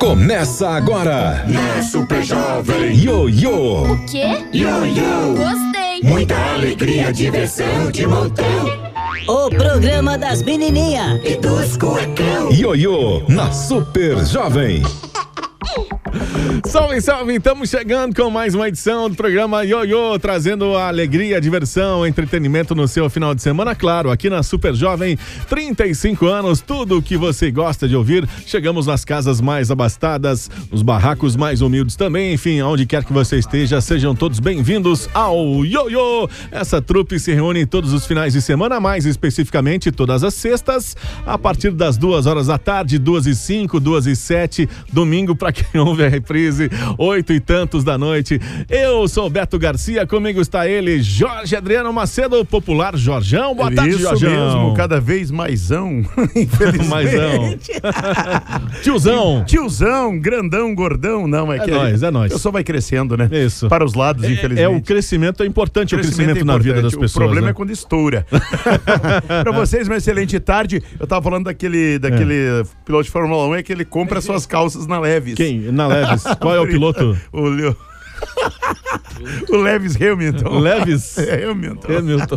Começa agora Na Super Jovem. Ioiô. O quê? Ioiô. Gostei. Muita alegria, diversão de montão. O programa das menininhas E dos cuecão. Ioiô na Super Jovem. Salve, salve! Estamos chegando com mais uma edição do programa Ioiô, trazendo a alegria, diversão, entretenimento no seu final de semana, claro, aqui na Super Jovem, 35 anos, tudo o que você gosta de ouvir. Chegamos nas casas mais abastadas, nos barracos mais humildes também, enfim, onde quer que você esteja, sejam todos bem-vindos ao Ioiô. Essa trupe se reúne todos os finais de semana, mais especificamente todas as sextas, a partir das 2 horas da tarde, 2h05, 2h07, domingo para quem ouve a reprise, 8 e tantos da noite. Eu sou o Beto Garcia, comigo está ele, Jorge Adriano Macedo, popular Jorjão. Boa tarde, Isso Jorjão. mesmo, cada vez maisão, infelizmente. Maisão. Tiozão, grandão, gordão, não, é que é nóis. A pessoa vai crescendo, né? Isso. Para os lados, infelizmente. O crescimento é importante, o crescimento é na vida das importante. pessoas. O problema né? é quando estoura. Para vocês, uma excelente tarde. Eu tava falando daquele piloto de Fórmula 1, é que ele compra suas calças na Levis. Quem? Na Levis. Qual é o piloto? O Lewis Hamilton. Levis? Hamilton.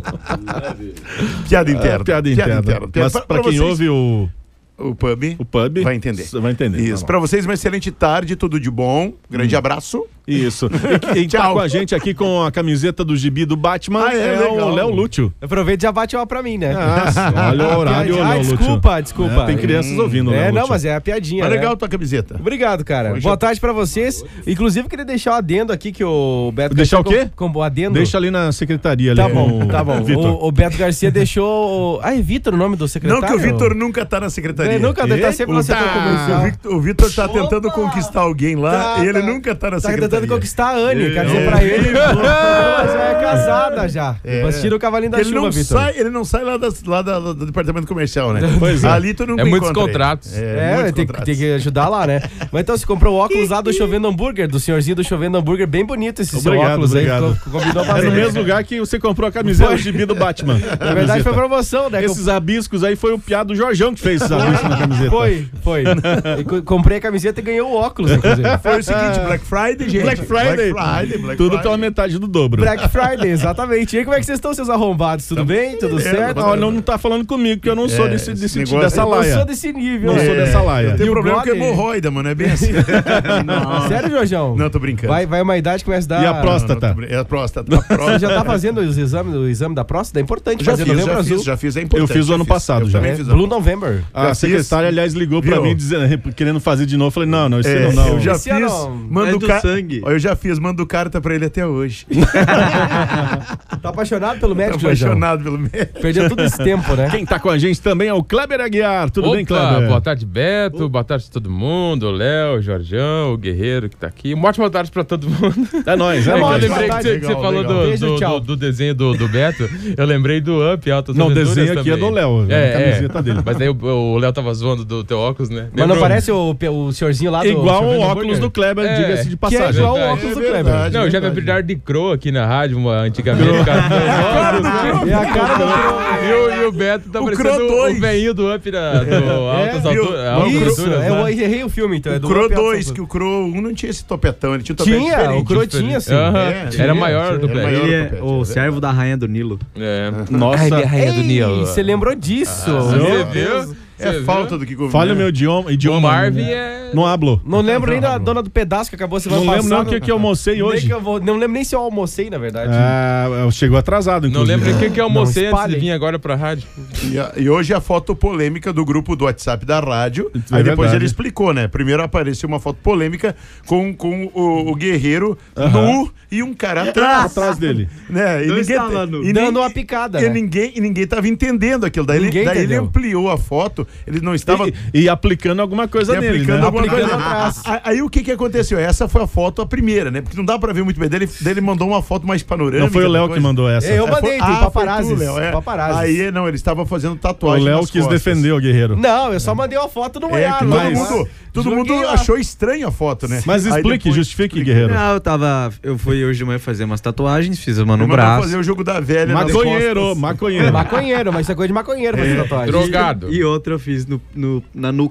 Piada interna. interna. Mas para quem ouve o pub vai entender. Vai entender. Isso. Para vocês, uma excelente tarde, tudo de bom. Grande abraço. Isso. E tá com a gente aqui com a camiseta do gibi do Batman o Léo Lúcio. Aproveita e já bate uma pra mim, né? Olha o horário, Léo Lúcio. Desculpa. Tem crianças ouvindo, Léo não, Lúcio. mas é a piadinha, Mas né? legal tua camiseta. Obrigado, cara. Boa tarde pra vocês. Inclusive, queria deixar o adendo aqui que o Beto Deixar Garcia... o quê? Com o adendo. Deixa ali na secretaria. Tá ali, bom. Vitor. O Beto Garcia deixou... Ah, é Vitor o nome do secretário? Não, que o Vitor nunca tá na secretaria. Nunca, ele tá sempre no setor comercial. O Vitor tá tentando conquistar alguém lá e ele nunca tá na secretaria. Tá tentando conquistar a Anne, quer dizer pra ele. Ela já é casada já. Mas tira o cavalinho da chuva, Vitor. Ele não sai lá do departamento comercial, né? Pois é. Ali tu nunca muitos encontra contratos. Tem que ajudar lá, né? Mas então você comprou o óculos lá do Chovendo Hambúrguer, do senhorzinho do Chovendo Hambúrguer, bem bonito esse seu óculos aí. Combinou É bastante. no mesmo lugar que você comprou a camiseta do gibi do Batman. Na verdade foi promoção, né? Esses abiscos aí foi o piá do Jorjão que fez esses abiscos na camiseta. Foi. Comprei a camiseta e ganhei o óculos, inclusive. Foi o seguinte, Black Friday, gente. Black Friday. Tudo pela metade do dobro. Black Friday, exatamente. E aí, como é que vocês estão, seus arrombados? Tudo bem? Tudo certo? Não tá falando comigo, que eu não sou dessa Eu laia. não sou desse nível. Não sou dessa laia. Tem E o problema com blog? hemorroida, mano, é bem assim. Sério, Jorjão? Não, tô brincando. Vai uma idade que começa a dar... E a próstata? É a próstata. Você já tá fazendo o exame da próstata? É importante fazer Novembro Azul. Já fiz, é importante. Eu fiz o ano passado já. Blue November. A secretária, aliás, ligou pra mim querendo fazer de novo. Eu falei, não, esse ano não. Eu já Esse fiz, ano sangue. Eu já fiz, mando carta pra ele até hoje. Tá apaixonado pelo médico, Tô apaixonado pelo médico. Perdeu todo esse tempo, né? Quem tá com a gente também é o Kleber Aguiar. Tudo bem, Kleber? Boa tarde, Beto. Boa tarde a todo mundo. O Léo, o Jorjão, o Guerreiro que tá aqui. Uma ótima tarde pra todo mundo. É nóis, Eu nóis. lembrei que você falou do desenho do Beto. Eu lembrei do Up, Altas Não, o Aventuras desenho aqui também. é do Léo. A camiseta dele. Mas aí o Léo tava zoando do teu óculos, né? Mas não parece o senhorzinho lá do... Igual o Chovendo óculos Hambúrguer? do Kleber, diga-se de Que é passagem. igual o óculos do Kleber. Não, eu já vi brilhar de Crow aqui na rádio antigamente. É a cara do... E o Beto tá parecendo Crow 2. o velhinho do Up do Altas Alturas. Isso, eu errei o filme, então. O Crow 2, que o Crow 1 não tinha esse topetão, ele tinha um topete diferente. O Crow tinha, sim. Era maior do Kleber. maior. Ele é o servo da Rainha do Nilo. Nossa. Ai, minha rainha do Nilo. Você lembrou disso? Você viu? É falta do que governo. Fala o meu idioma. O Marvin é... Não hablo. Não lembro nem da dona do pedaço que acabou semana Não passada. lembro nem o que eu almocei hoje. Não lembro nem se eu almocei, na verdade. Chegou atrasado, Não inclusive. lembro o que eu almocei antes de espalhem. vir agora pra rádio. E hoje a foto polêmica do grupo do WhatsApp da rádio. É Aí depois verdade. ele explicou, né? Primeiro apareceu uma foto polêmica com o Guerreiro nu e um cara Atrás dele. né? E Dando uma picada, E né? ninguém tava entendendo aquilo. Daí ele entendeu. ampliou a foto. Ele não estava... E aplicando alguma coisa nele, aplicando né? alguma Aplicando coisa. atrás. Aí o que aconteceu? Essa foi a foto, a primeira, né? Porque não dá pra ver muito bem. Daí ele mandou uma foto mais panorâmica. Não foi o Léo depois. que mandou essa. Eu mandei, tem foi paparazzis. tu, Léo, Paparazzis. Aí, não, ele estava fazendo O tatuagem Léo nas quis costas. defender o Guerreiro. Não, eu só mandei uma foto no Que olhar. todo mundo achou estranha a foto, né? Mas Aí explique, depois- justifique, Guerreiro. Não, eu fui hoje de manhã fazer umas tatuagens, fiz uma Ele no mandou braço. fazer o jogo da velha nas Maconheiro, costas. maconheiro. Maconheiro, mas isso é coisa de maconheiro fazer tatuagem. Drogado. E outra eu fiz na nuca.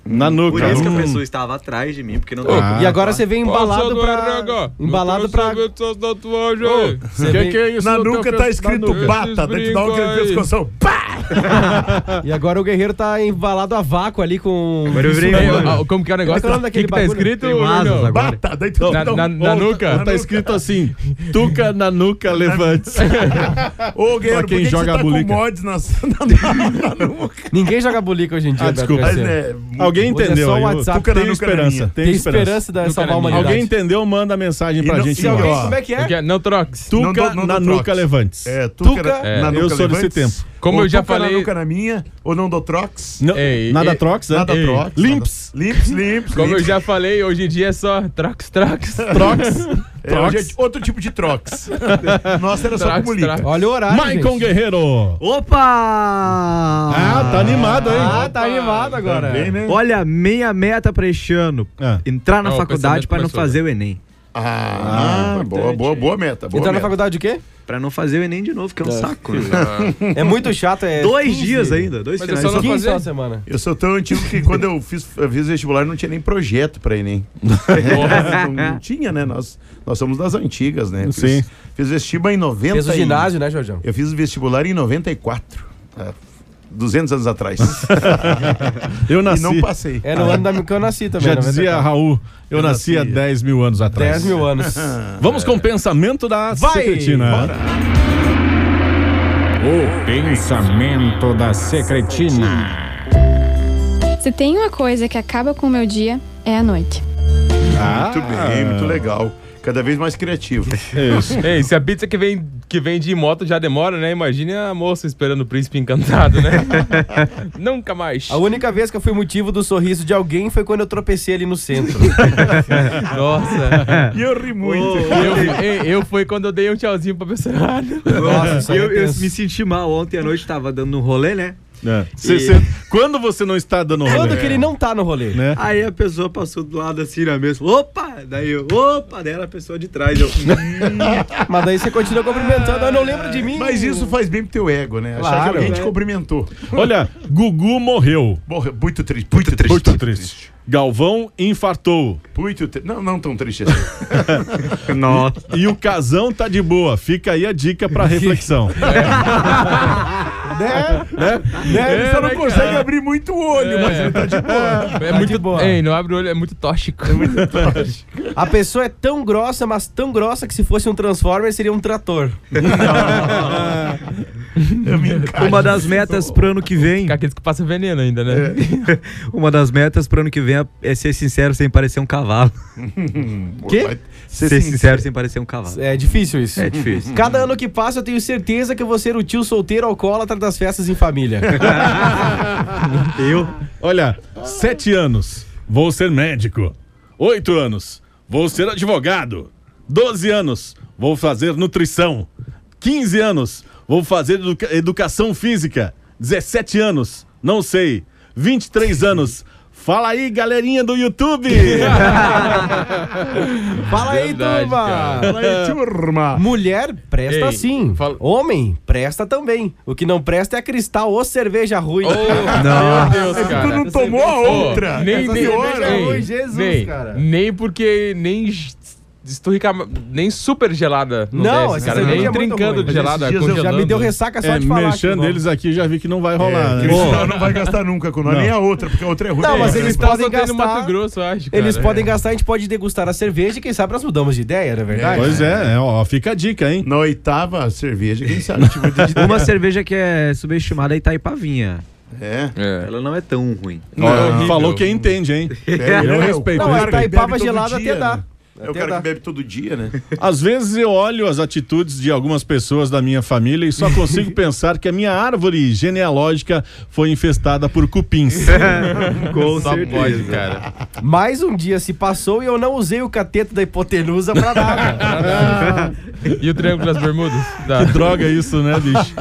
Na nuca. Por isso que a pessoa estava atrás de mim, porque não E agora você vem embalado pra... Embalado pra... Que é isso? Na nuca tá escrito bata, daí te dá aquele pescoção. Pá! E agora o guerreiro tá embalado a vácuo ali com... Como que é o negócio? Qual é o nome daquele que tá bagulho? escrito? Tem asas Júnior? agora. Bata, daí tu dá Na nuca? Tá escrito assim, tuca na nuca, levante. Ô, Guerreiro, Pra quem por que joga você tá bulica. com mods na nuca? Ninguém joga bulica hoje em dia, Beto desculpa. Garcia. Mas, né, Alguém Hoje é entendeu? só o Eu WhatsApp. Tuca na tenho nuca na esperança. minha. Tenho Tem esperança. esperança de salvar a Nuca na minha. humanidade. Alguém entendeu? Manda mensagem pra E não- gente. e alguém- Ó, Como é que é? Porque não troques. Tuca Não na dou nuca, trox. levantes. Tuca É. na nuca Eu sou desse levantes. tempo. Como Ou eu já tuca falei- na nuca na minha, ou não dou trox. Não, Ei, nada ei, trox, né? Nada Ei. trox. Limps. Limps. Como eu já falei, hoje em dia é só troques. Trox. Hoje é outro tipo de trox. Nossa, era só Trox, com bulica. trox. Olha o horário, Maicon gente. Guerreiro. Opa! Ah, tá animado, hein? Ah, tá animado agora. Também, né? Olha, minha meta pra este ano. Ah. Entrar na Ó, o faculdade pensamento pra não começou. fazer o Enem. Boa meta. Boa Entrar na meta. faculdade de quê? Pra não fazer o Enem de novo, que é um saco. Né? É muito chato, é... 2 15 dias ainda, 2 Mas é finais. só não 15 fazer. na semana. Eu sou tão antigo que quando eu fiz vestibular não tinha nem projeto pra Enem. Não tinha, né? Nós somos das antigas, né? Sim. Fiz vestibular em 90. Fez o ginásio, né, Jorjão? Eu fiz vestibular em 94. 200 anos atrás. Eu E nasci. não passei. É no ano que eu nasci também. Já 94. dizia Raul, eu nasci há nasci 10 mil anos atrás. 10 mil anos. Vamos com o pensamento da Vai! secretina. O pensamento da secretina. Se tem uma coisa que acaba com o meu dia, é a noite. Muito bem, muito legal. Cada vez mais criativo. Isso. Ei, se a pizza que vem de moto já demora, né? Imagine a moça esperando o príncipe encantado, né? Nunca mais. A única vez que eu fui motivo do sorriso de alguém foi quando eu tropecei ali no centro. Nossa. E eu ri muito. Eu foi quando eu dei um tchauzinho pra pessoa. Nossa, isso aí é Eu tenso. me senti mal ontem à noite, tava dando um rolê, né? É. E- Quando você não está dando rolê? Quando que ele não tá no rolê? Né? Aí a pessoa passou do lado assim na mesa. Opa! Daí eu, opa! Daí era a pessoa de trás. Eu, Mas daí você continua cumprimentando. Eu não lembro de mim. Mas isso faz bem pro teu ego, né? Achar Claro, que alguém te né? cumprimentou. Olha, Gugu morreu. Morreu. Muito triste. Muito triste. Muito triste. Galvão infartou. Muito triste. Não tão triste assim. nossa. E o Casão tá de boa. Fica aí a dica pra reflexão. Ele só não consegue abrir muito o olho, mas ele tá de boa. É muito de boa. Ei, não abre o olho, é muito tóxico. A pessoa é tão grossa, mas tão grossa que se fosse um Transformer seria um trator. Eu me encaixo. Uma das metas pro ano que vem. Aqueles que passam veneno ainda, né? Uma das metas pro ano que vem é ser sincero sem parecer um cavalo. Quê? Vai Ser sincero sem parecer um cavalo. É difícil isso. É difícil. Cada ano que passa eu tenho certeza que eu vou ser o tio solteiro alcoólatra das festas em família. Olha, 7 anos, vou ser médico. 8 anos, vou ser advogado. 12 anos, vou fazer nutrição. 15 anos, vou fazer educação física. 17 anos, não sei. 23 anos, fala aí, galerinha do YouTube. Fala aí, Verdade, turma! cara. Fala aí, turma. Mulher, presta Ei, sim. fala- Homem, presta também. O que não presta é a Cristal ou cerveja ruim. Meu Deus, É que tu cara. não tomou a outra. Nem, Essa nem, cerveja é nem, ruim, Jesus, nem, cara. nem porque nem esturricar, nem super gelada Não, desce, essa cara. cerveja Nem é muito trincando ruim. de gelada, Esses dias eu- congelando. Já me deu ressaca só É, de falar. mexendo aqui, eles aqui, já vi que não vai rolar. né? Cristal não vai gastar nunca com nós, Não. nem a outra, porque a outra é ruim. Não, mas É, eles Tá podem só tem no gastar- Mato Grosso, eu acho, cara. Eles podem gastar, a gente pode degustar a cerveja e quem sabe nós mudamos de ideia, não é verdade? Pois é, ó, fica a dica, hein? Na oitava cerveja, quem sabe? Tipo, Uma cerveja que é subestimada é Itaipavinha. É. É. Ela não é tão ruim. Ó, horrível. falou quem entende, hein? Eu respeito. Não, o a cara que Itaipava bebe todo gelada dia, até dá. né? É o Até cara dá. que bebe todo dia, né? Às vezes eu olho as atitudes de algumas pessoas da minha família e só consigo pensar que a minha árvore genealógica foi infestada por cupins. Com Só pode, cara. Mais um dia se passou e eu não usei o cateto da hipotenusa pra nada. E o Triângulo das Bermudas? Que droga isso, né, bicho?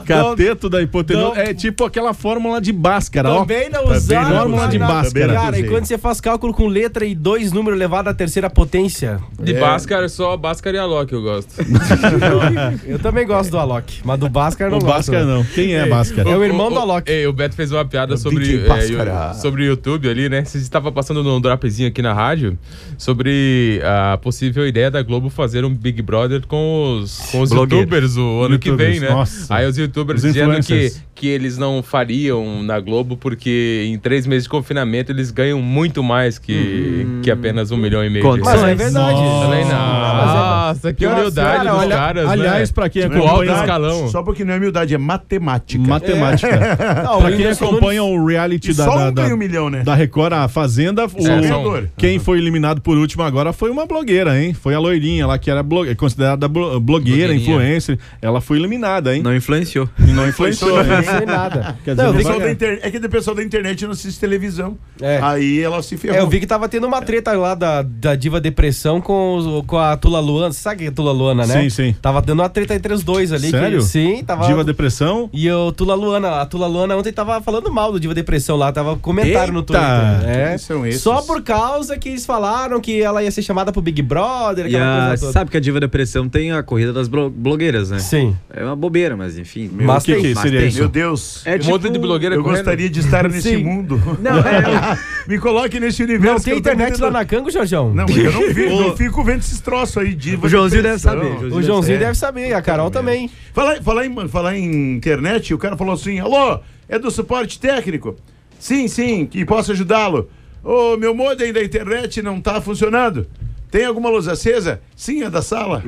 Cateto da hipotenusa. É tipo aquela fórmula de Bhaskara, ó. Também não usaram. Fórmula de Bhaskara. Cara, e quando você faz cálculo com letra e 2 números elevado à terceira potência? De Bhaskara, só Bhaskara e Alok eu gosto. Eu também gosto do Alok, mas do Bhaskara não O gosto. Bhaskara não. Quem é Bhaskara? É o irmão do Alok. O Beto fez uma piada sobre o YouTube ali, né? Você estava passando num drapezinho aqui na rádio sobre a possível ideia da Globo fazer um Big Brother com os youtubers o ano que vem, né? Nossa. Aí os youtubers dizendo que eles não fariam na Globo porque em 3 meses de confinamento eles ganham muito mais que apenas 1,5 milhão de reais. Mas é verdade. Falei, nossa, que humildade dos caras, aliás, né? pra quem Tipo, alto acompanha... escalão. Só porque não é humildade, é matemática. Matemática. Não, Pra quem acompanha o reality só ganha 1 milhão, né? da Record, a Fazenda, quem foi eliminado por último agora foi uma blogueira, hein? Foi a loirinha lá, que era considerada blogueira, influencer. Ela foi eliminada, hein? Não influenciou. E não influenciou, Não hein? sei nada. Quer dizer, Não, eu vi não vai- É que o pessoal da internet não assiste televisão. É. Aí ela se ferrou. Eu vi que tava tendo uma treta lá da Diva Depressão com a Tula Luana. Sabe quem é Tula Luana, né? Sim, sim. Tava dando uma treta entre os dois ali. Sério? Sim, tava. Diva Depressão. E o Tula Luana, a Tula Luana ontem tava falando mal do Diva Depressão lá, tava comentário no Eita! Twitter. É. Quem são esses? Só por causa que eles falaram que ela ia ser chamada pro Big Brother, E aquela coisa toda. sabe que a Diva Depressão tem a corrida das blogueiras, né? Sim. É uma bobeira, mas enfim. Mas o que tem. seria isso? Meu Deus. É Um monte de blogueira Eu correndo. gostaria de estar nesse Sim. mundo. Não, Me coloque nesse Não universo. tem que eu tô internet lá vivendo. na Cango, Jorjão? Não, mas eu não vi, não fico vendo esses troços aí. Diva O Joãozinho deve Depressão. saber. O Joãozinho deve saber, a Carol também. Falar em internet, o cara falou assim: alô, é do suporte técnico? Sim, que posso ajudá-lo. Ô, meu modem da internet não tá funcionando. Tem alguma luz acesa? Sim, é da sala.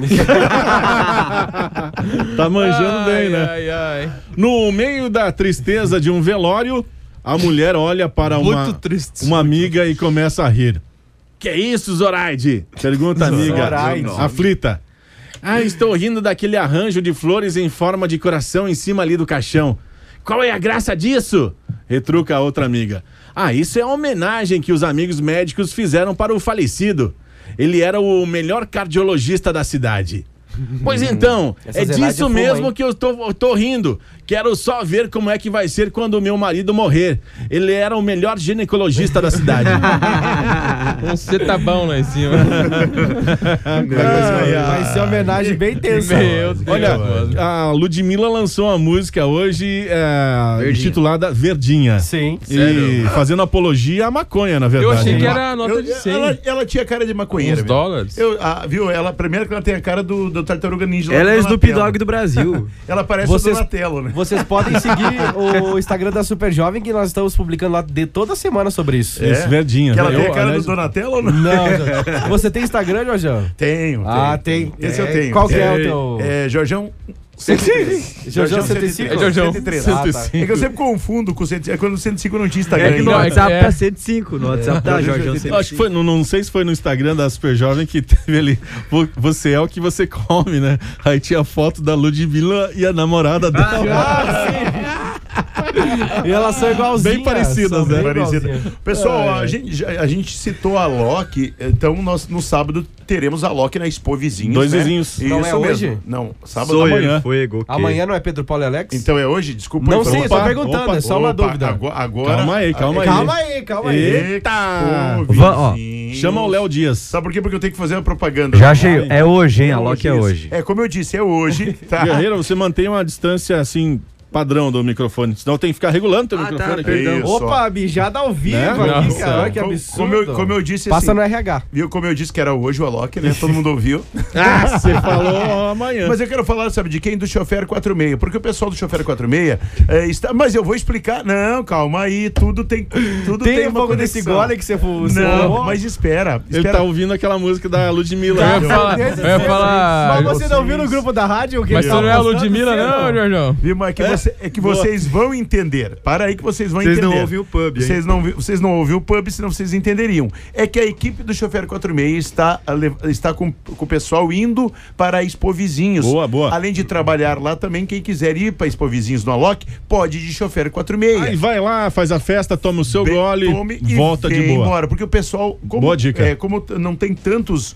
Tá manjando bem, né? Ai. No meio da tristeza de um velório, a mulher olha para Muito triste. uma amiga e começa a rir. Que é isso, Zoraide? Pergunta a amiga, Zoraide. aflita. Estou rindo daquele arranjo de flores em forma de coração em cima ali do caixão. Qual é a graça disso? Retruca a outra amiga. Isso é a homenagem que os amigos médicos fizeram para o falecido. Ele era o melhor cardiologista da cidade. Pois então, Essa é Zenaide disso fuma, mesmo hein? que eu tô rindo. Quero só ver como é que vai ser quando o meu marido morrer. Ele era o melhor ginecologista da cidade. Um cetabão lá em cima. Vai ser uma homenagem bem tensa. Meu Deus. Olha, a Ludmilla lançou uma música hoje intitulada Verdinha. Sim. E fazendo apologia à maconha, na verdade. Eu achei que hein? era a nota de 100. Ela tinha cara de maconheira. Uns dólares. Viu? Ela, primeiro que ela tem a cara do Tartaruga Ninja. lá Ela do é Snoop Donatello. Dogg do Brasil. Ela parece Vocês- o Donatello, né? Vocês podem seguir o Instagram da Super Jovem, que nós estamos publicando lá toda semana sobre isso. Isso, Verdinha. Que ela Eu, tem a cara aliás, do Donatello ou não? Não, Jorjão. Você tem Instagram, Jorjão? Tenho. Tem. Esse eu tenho. Qual que é o teu? Jorjão 103. Jorjão 105? É Jorjão. 103. Ah, tá. É que eu sempre confundo com o 105. É quando o 105 não tinha Instagram. É que no ainda. WhatsApp tá 105. No WhatsApp tá Jorjão eu acho que foi, não sei se foi no Instagram da Super Jovem que teve ali, você é o que você come, né? Aí tinha a foto da Ludmilla e a namorada dela. E elas são igualzinhas. Bem parecidas, são né? bem Parecida. igualzinhas. Pessoal, a gente citou a Loki, então nós no sábado teremos a Loki na Expo Vizinhos. Dois né? vizinhos. Isso Não é mesmo. hoje? Não, sábado Sou amanhã. ele, Fuego. que- Amanhã não é Pedro Paulo e Alex? Então é hoje? Desculpa. Não a sei, informação. tô perguntando, é só uma dúvida. Agora, Calma aí. Calma aí. Eita! Expo Ó, Vizinhos. Chama o Léo Dias. Sabe por quê? Porque eu tenho que fazer uma propaganda. Já achei. É hoje, hein? A Loki é isso. hoje. É, como eu disse, é hoje. Tá? Guerreiro, você mantém uma distância assim, padrão do microfone. Senão tem que ficar regulando teu microfone aqui. perdão. Isso. Opa, mijada ao vivo Né? aqui, Nossa. cara. Que Como- absurdo. como eu disse Passa assim, no RH. Viu como eu disse que era hoje o Alok, né? Todo mundo ouviu. Você falou amanhã. Mas eu quero falar, sabe, de quem? Do Chofer 46. Porque o pessoal do Chofer 46 está... Mas eu vou explicar. Não, calma aí. Tudo tem Tem um uma pouco desse conexão. gole que você Não, mas espera. Ele tá ouvindo aquela música da Ludmilla. Eu ia falar. Mas você não viu no grupo da rádio o que Mas ele você não é a tava postando Ludmilla, cedo? não, Jorjão? Viu, mas é que vocês vão entender. Para aí que vocês vão Vocês entender. não ouviram o pub, hein? Vocês não ouviram o pub, senão vocês entenderiam. É que a equipe do Chofer 46 está com o pessoal indo para a Expo Vizinhos. Boa. Além de trabalhar lá também, quem quiser ir para a Expo Vizinhos no Alok, pode ir de Chofer 46. Aí vai lá, faz a festa, toma o seu gole, Tome e volta de vem boa. embora, porque o pessoal, como, Boa dica. Como não tem tantos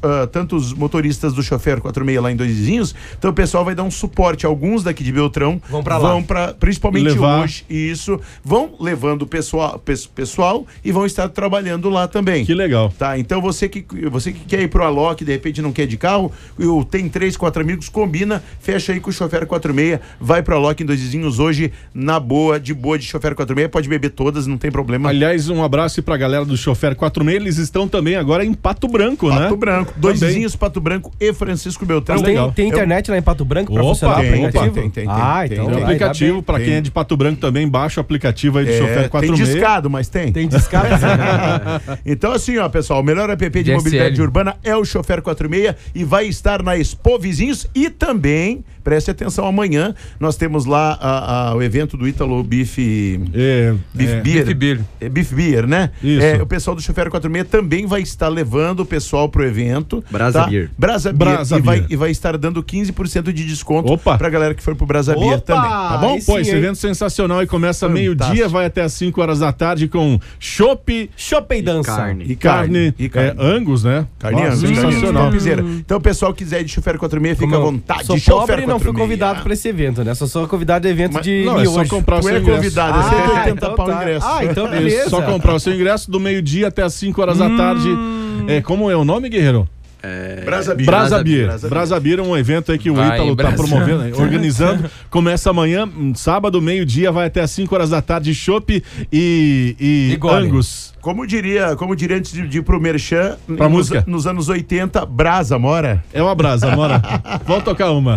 motoristas do Chofer 46 lá em Dois Vizinhos, então o pessoal vai dar um suporte. Alguns daqui de Beltrão Vão pra lá. para principalmente levar. Hoje, isso, vão levando o pessoal e vão estar trabalhando lá também. Que legal. Tá, então você que quer ir pro Alok, de repente não quer de carro, tem 3, 4 amigos, combina, fecha aí com o Chofer 46, vai pro Alok em 2 dias hoje, na boa de Chofer 46, pode beber todas, não tem problema. Aliás, um abraço pra galera do Chofer 46, eles estão também agora em Pato Branco, né? Pato Branco, 2 vizinhos, Pato Branco e Francisco Beltrão. Tem internet lá em Pato Branco pra funcionar o aplicativo? Tem. Então tem aplicativo, pra quem é de Pato Branco também, baixa o aplicativo aí do Chofer 46. Tem discado, mas tem. Tem discado. Então assim, ó, pessoal, o melhor app de mobilidade urbana é o Chofer 46 e vai estar na Expo Vizinhos e também, preste atenção, amanhã nós temos lá o evento do Ítalo Beef Beer, né? Isso. O pessoal do Chofer 46 também vai estar levando o pessoal pro evento. Brasa Beer. Brasa Beer. E vai estar dando 15% de desconto pra galera que for pro Brasa Beer também, tá bom? Pô, esse evento sensacional e começa meio-dia, vai até às 5 horas da tarde com chopp e dança. E carne. Angus, né? Carne Angus. Sensacional. Então o pessoal quiser ir de Chofer 46, fica à vontade. Sou pobre e não fui convidado pra esse evento, né? Sou convidado do evento de Não, é só comprar o seu ingresso. Convidado, é 180 pau o ingresso. Então beleza. Só comprar o seu ingresso do meio-dia até às 5 horas da tarde. Como é o nome, guerreiro? Brasa Beer é um evento aí que o Ítalo tá promovendo, organizando. Começa amanhã, sábado, meio-dia, vai até às 5 horas da tarde, chopp e Angus. Como diria antes de ir pro Merchan, pra música. Nos anos 80, Brasa, mora? É uma brasa, mora. Vamos tocar uma.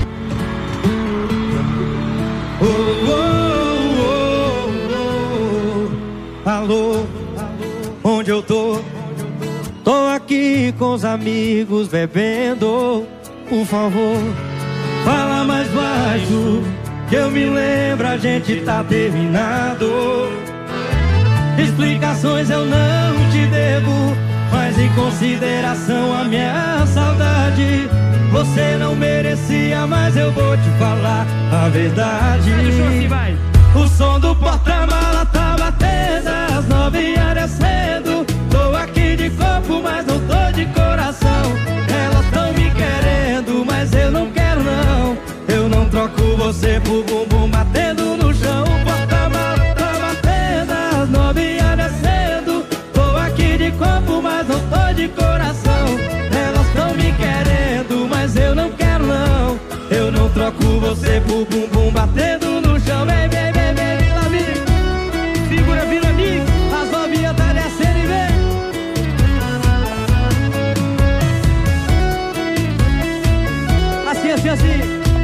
Alô, onde eu tô? Tô aqui com os amigos bebendo. Por favor, fala mais baixo, que eu me lembro, a gente tá terminado. Explicações eu não te devo, mas em consideração a minha saudade, você não merecia, mas eu vou te falar a verdade. O som do porta-mala tá batendo, às 9h descendo. Tô aqui de corpo, mas não tô de coração. Elas tão me querendo, mas eu não quero não. Eu não troco você por bumbum batendo no chão. O porta-mala tá batendo, às 9h descendo. Tô aqui de corpo, mas não tô de coração. Elas tão me querendo, mas eu não quero não. Eu não troco você por bumbum batendo no chão. Vem, vem, vem, vem, lá vem. Figura vira amigo, as novinhas tá descendo e vem. Assim.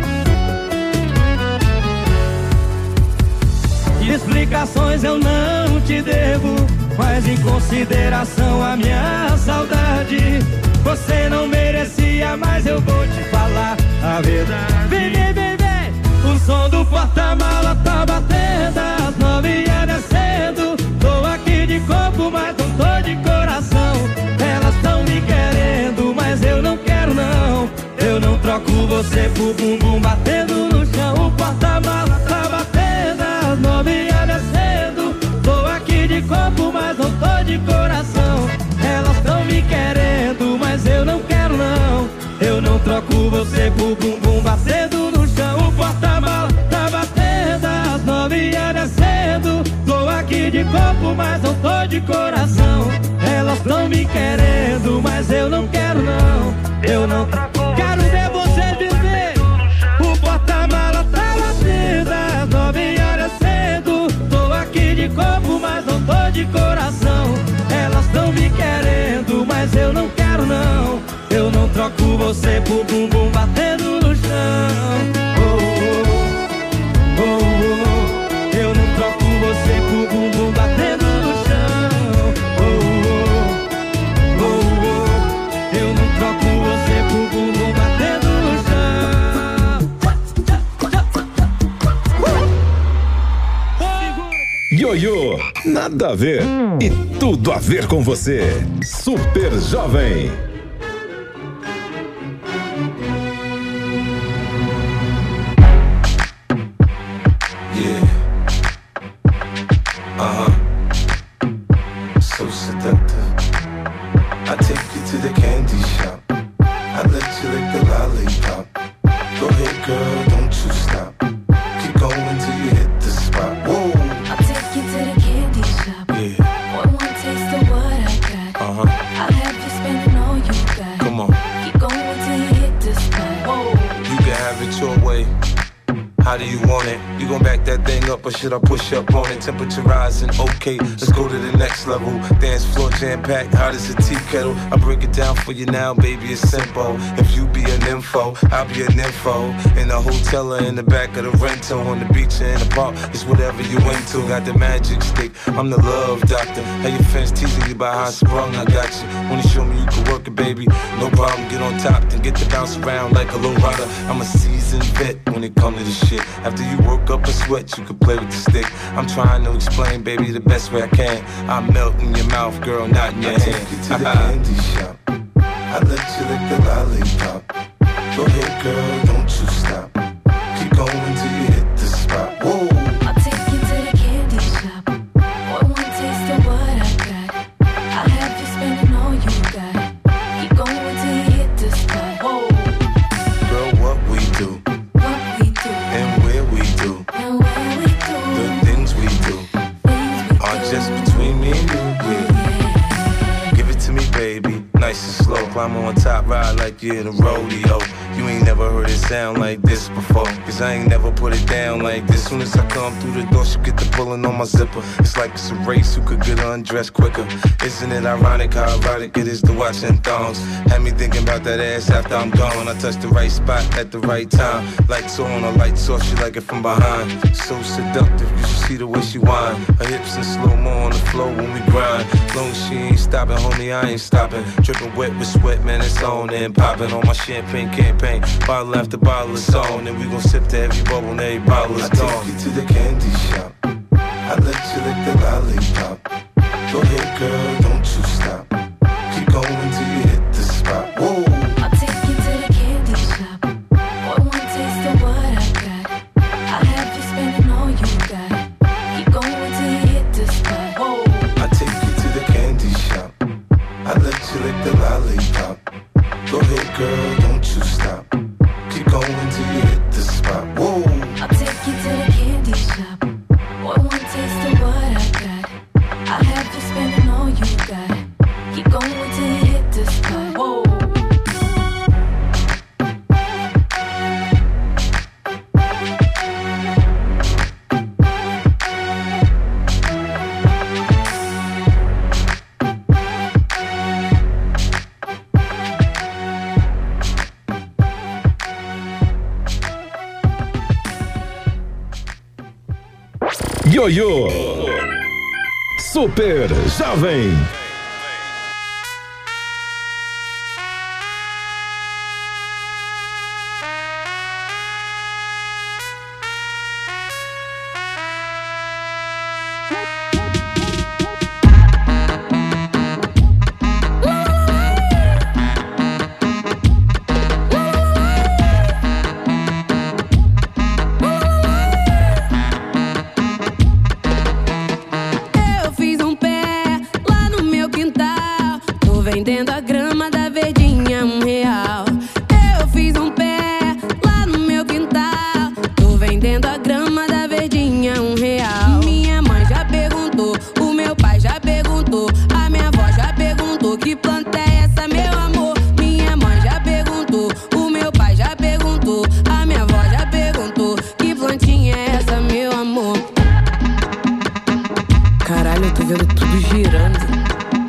Explicações eu não te devo, mas em consideração a minha saudade, você não merecia, mas eu vou te falar a verdade. Vem, vem, vem, vem. O som do porta-mala tá batendo, às 9h descendo. Tô aqui de corpo, mas não tô de coração. Elas tão me querendo, mas eu não quero não. Eu não troco você por bumbum batendo no chão. O porta-mala tá batendo, às 9h descendo. Tô aqui de corpo, mas não tô de coração. Elas tão me querendo, mas eu não quero não. Eu não troco você por bumbum batendo no chão. O porta-mala tá batendo, às 9h descendo. Tô aqui de corpo, mas não tô de coração. Elas tão me querendo, mas eu não quero não. Eu não troco. Quero ver você dizer. O porta-mala tá batendo, às 9h descendo. Tô aqui de corpo, mas não tô de coração. Elas tão me querendo, mas eu não quero não. Eu não troco você por bumbum batendo no chão. Eu não troco você por bumbum batendo no chão. Eu não troco você por bumbum batendo no chão. Ioiô, nada a ver e tudo a ver com você. Super Jovem. So seductive. I take you to the candy shop. I let you lick the lollipop. Go ahead, girl, don't you stop. Keep going I'll have you spending all you got. Come on. Keep going till you hit the spot. Whoa. You can have it your way. How do you want it? You gon' back that thing up or should I push up on it? Temperature rising, okay, let's go to the next level. Dance floor jam-packed, hot as a tea kettle. I break it down for you now, baby, it's simple. If you be an info, I'll be an info. In the hotel or in the back of the rental, on the beach or in the park, it's whatever you into. Got the magic stick, I'm the love doctor. How your fans teasing you about how I sprung, I got you. Wanna show me you can work it, baby? No problem, get on top, then get to bounce around like a low rider. I'm a seasoned vet when it comes to this shit. After you work up a sweat, you can play with the stick. I'm trying to explain, baby, the best way I can. I melt in your mouth, girl, not in your hand. Take you to the candy shop. I let you lick the lollipop. Go ahead, girl, don't you stop. Keep going till you hit the spot. Whoa. I'll take you to the candy shop. Boy, one taste of what I got. I'll have you spending all you got. Keep going till you hit the spot. Whoa. Girl, what we do? Just between me and you, yeah. Give it to me, baby, nice and slow. Climb on top, ride like you're in a rodeo. You ain't never heard it sound like this before, cause I ain't never put it down like this. Soon as I come through the door, she get the pulling on my zipper. It's like it's a race, who could get undressed quicker. Isn't it ironic how erotic it is to watch in thongs? Had me thinking about that ass after I'm gone. I touched the right spot at the right time. Lights on, or lights off, she like it from behind. So seductive, you should see the way she whine. Her hips in slow-mo on the floor when we grind. Long as she ain't stopping, homie, I ain't stopping. Dripping wet with sweat, man, it's on and popping on my champagne campaign. Bottle after bottle is on, and we gon' sip to every bubble and every bottle is gone. I take you to the candy shop. I let you lick the lollipop. Go ahead, girl, don't you stop. Keep going till you hit the spot. Whoa. I'll take you to the candy shop. Boy, one taste of what I got. I'll have you spending all you got. Keep going till you hit the spot. Whoa. I take you to the candy shop. I let you lick the lollipop. Go ahead, girl, don't you stop. Keep going till you hit the spot. Whoa. I'll take you to the candy shop. Boy, one taste of what I got. I'll have you spending all you got. Keep going till you hit the spot. Whoa. Ioiô Super Jovem. Vendendo a grama da verdinha R$1. Eu fiz um pé lá no meu quintal. Tô vendendo a grama da verdinha R$1. Minha mãe já perguntou, o meu pai já perguntou, a minha avó já perguntou, que planta é essa, meu amor? Minha mãe já perguntou, o meu pai já perguntou, a minha avó já perguntou, que plantinha é essa, meu amor? Caralho, eu tô vendo tudo girando.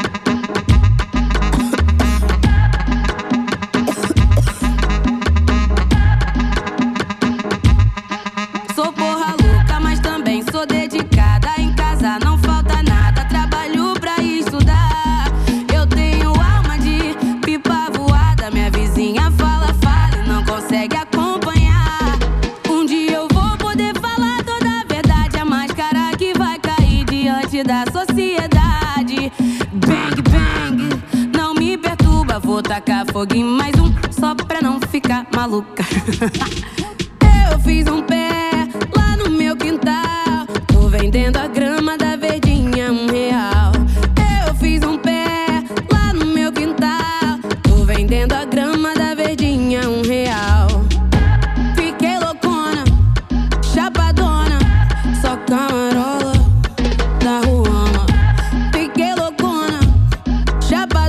Da sociedade, bang, bang, não me perturba, vou tacar fogo em mais um, só pra não ficar maluca. Eu fiz um pé lá no meu quintal, tô vendendo a grama da verdinha R$1. Eu fiz um pé lá no meu quintal, tô vendendo a grama da verdinha R$1. Fiquei loucona, chapadona, só camarola da Ruama. Fiquei loucona, chapadona.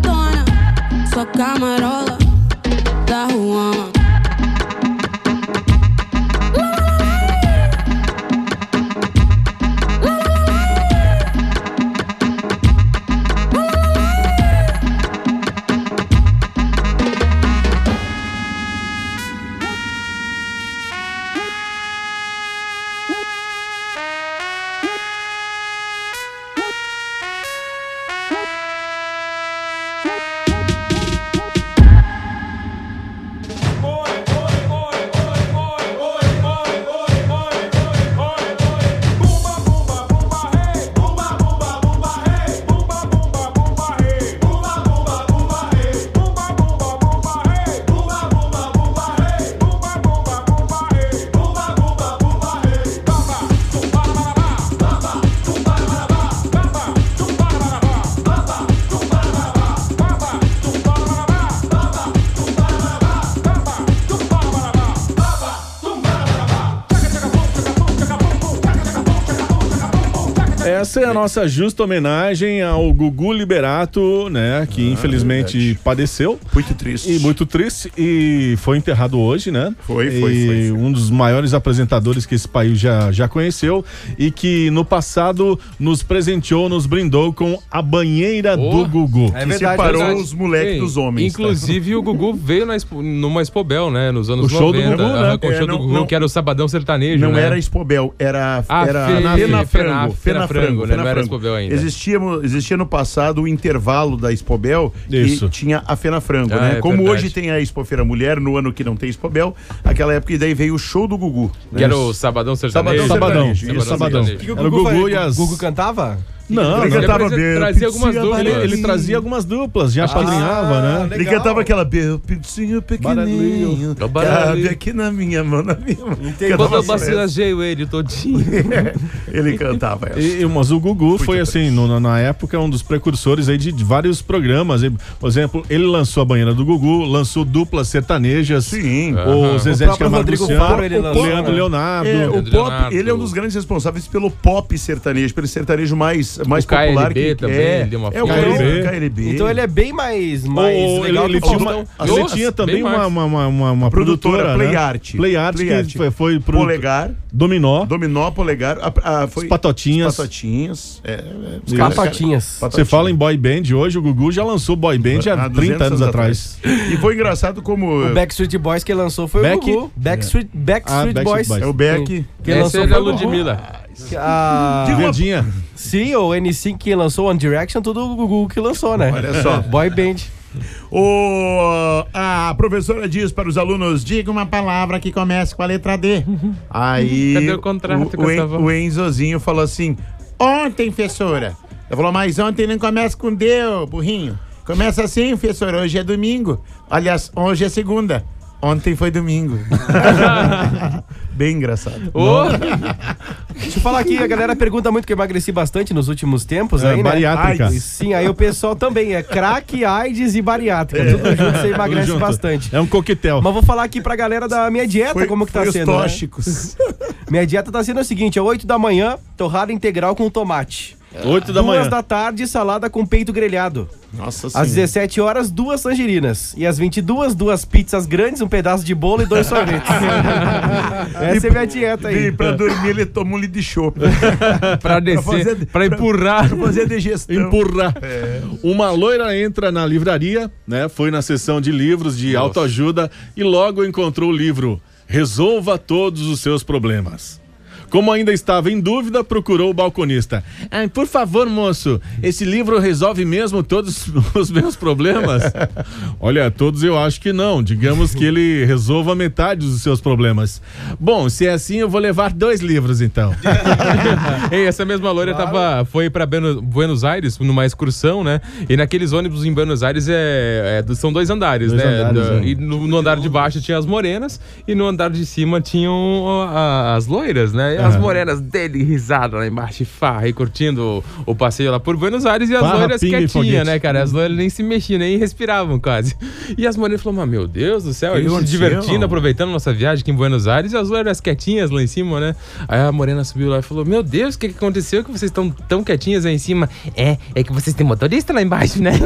sua camarola da rua. Essa é a nossa justa homenagem ao Gugu Liberato, né? Que infelizmente padeceu. Muito triste. E muito triste. E foi enterrado hoje, né? Foi. Um dos maiores apresentadores que esse país já conheceu e que no passado nos presenteou, nos brindou com a banheira do Gugu. É verdade, separou os moleques dos homens. Inclusive o Gugu veio numa Expobel, né? Nos anos 90. O show do Gugu, né? O show do Gugu, que era o Sabadão Sertanejo, Não né? era Expobel, era Fena Frango, né? Não era Expobel ainda. Existia no passado o intervalo da Expobel Isso. e tinha a Fena Frango, né? Como verdade. hoje tem a Expofeira Mulher, no ano que não tem Expobel, aquela época, e daí veio o show do Gugu. Que era o Sabadão Sertanejo. Sabadão. O Gugu, e as... Gugu cantava? Não, ele cantava trazia algumas duplas. Ele trazia algumas duplas, já padrinhava, né? Ele cantava aquela Pintinho pequenininho, cabe aqui na minha mão, Quando eu bacilajei ele todinho. Ele cantava essa. Mas o Gugu foi assim, na época, um dos precursores aí de vários programas. Por exemplo, ele lançou a banheira do Gugu, lançou duplas sertanejas. Sim. O Zezé de Camargo Luciano, o Leandro Leonardo. O pop, ele é um dos grandes responsáveis pelo pop sertanejo, pelo sertanejo mais popular KLB que também, é. Deu uma É o KLB. Então ele é bem mais legal ele tinha também uma produtora, Play né? Art. Play Art que foi pro Polegar. Dominó, Polegar. Foi os Patotinhas. Os Patotinhas. Você fala em boy band hoje, o Gugu já lançou boy band há 30 anos atrás. E foi engraçado como... O Backstreet Boys que lançou foi o Gugu. Backstreet Boys. É o Beck. Quem lançou foi a Ludmilla. Verdinha. Sim, o N5 que lançou One Direction, tudo o Gugu que lançou, né? Olha só. Boy band. A professora diz para os alunos: diga uma palavra que comece com a letra D. Aí cadê o contrato com essa voz? O Enzozinho falou assim: ontem, professora. Ela falou: mas ontem não começa com D, ô burrinho. Começa assim, professora, hoje é domingo. Aliás, hoje é segunda. Ontem foi domingo. Bem engraçado. Deixa eu falar aqui, a galera pergunta muito que eu emagreci bastante nos últimos tempos aí, né? Bariátrica. Sim, aí o pessoal também é crack, AIDS e bariátrica. Tudo junto, você emagrece bastante. É um coquetel. Mas vou falar aqui pra galera da minha dieta, como que tá sendo, os tóxicos. Né? Minha dieta tá sendo o seguinte, 8 da manhã, torrada integral com tomate. 8 da manhã. 2 da tarde, salada com peito grelhado. Nossa Às 17 horas, 2 tangerinas. E às 22, 2 pizzas grandes, um pedaço de bolo e 2 sorvetes. Essa é minha dieta aí. E pra dormir ele toma um litro de chopp. Pra descer, pra empurrar. Pra fazer a digestão. Empurrar. Uma loira entra na livraria, né? Foi na seção de livros de autoajuda e logo encontrou o livro Resolva Todos os Seus Problemas. Como ainda estava em dúvida, procurou o balconista. Por favor, moço, esse livro resolve mesmo todos os meus problemas? Olha, todos eu acho que não. Digamos que ele resolva metade dos seus problemas. Bom, se é assim, eu vou levar 2 livros, então. Ei, essa mesma loira foi pra Buenos Aires numa excursão, né? E naqueles ônibus em Buenos Aires são 2 andares, né? E no andar de baixo tinha as morenas e no andar de cima tinham as loiras, né? Aí as morenas dele risada lá embaixo, farra, aí curtindo o passeio lá por Buenos Aires, e as loiras quietinhas, né, cara? As loiras nem se mexiam, nem respiravam quase. E as morenas falaram, mas meu Deus do céu, a gente se divertindo, aproveitando nossa viagem aqui em Buenos Aires, e as loiras quietinhas lá em cima, né? Aí a morena subiu lá e falou, meu Deus, o que aconteceu que vocês estão tão quietinhas aí em cima? É que vocês têm motorista lá embaixo, né?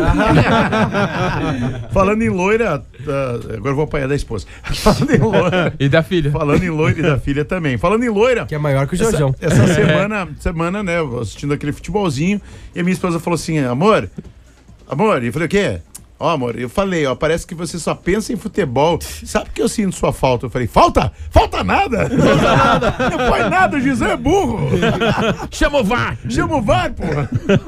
Falando em loira, agora eu vou apanhar da esposa. Falando em loira. E da filha. Falando em loira e da filha também. Falando em loira. Que é maior que o Jorjão. Essa semana, né, assistindo aquele futebolzinho, e a minha esposa falou assim, amor, e eu falei, o quê? Ó, amor, eu falei, parece que você só pensa em futebol. Sabe que eu sinto sua falta? Eu falei, falta? Falta nada? Não faz nada, o José é burro. Chama o VAR, porra.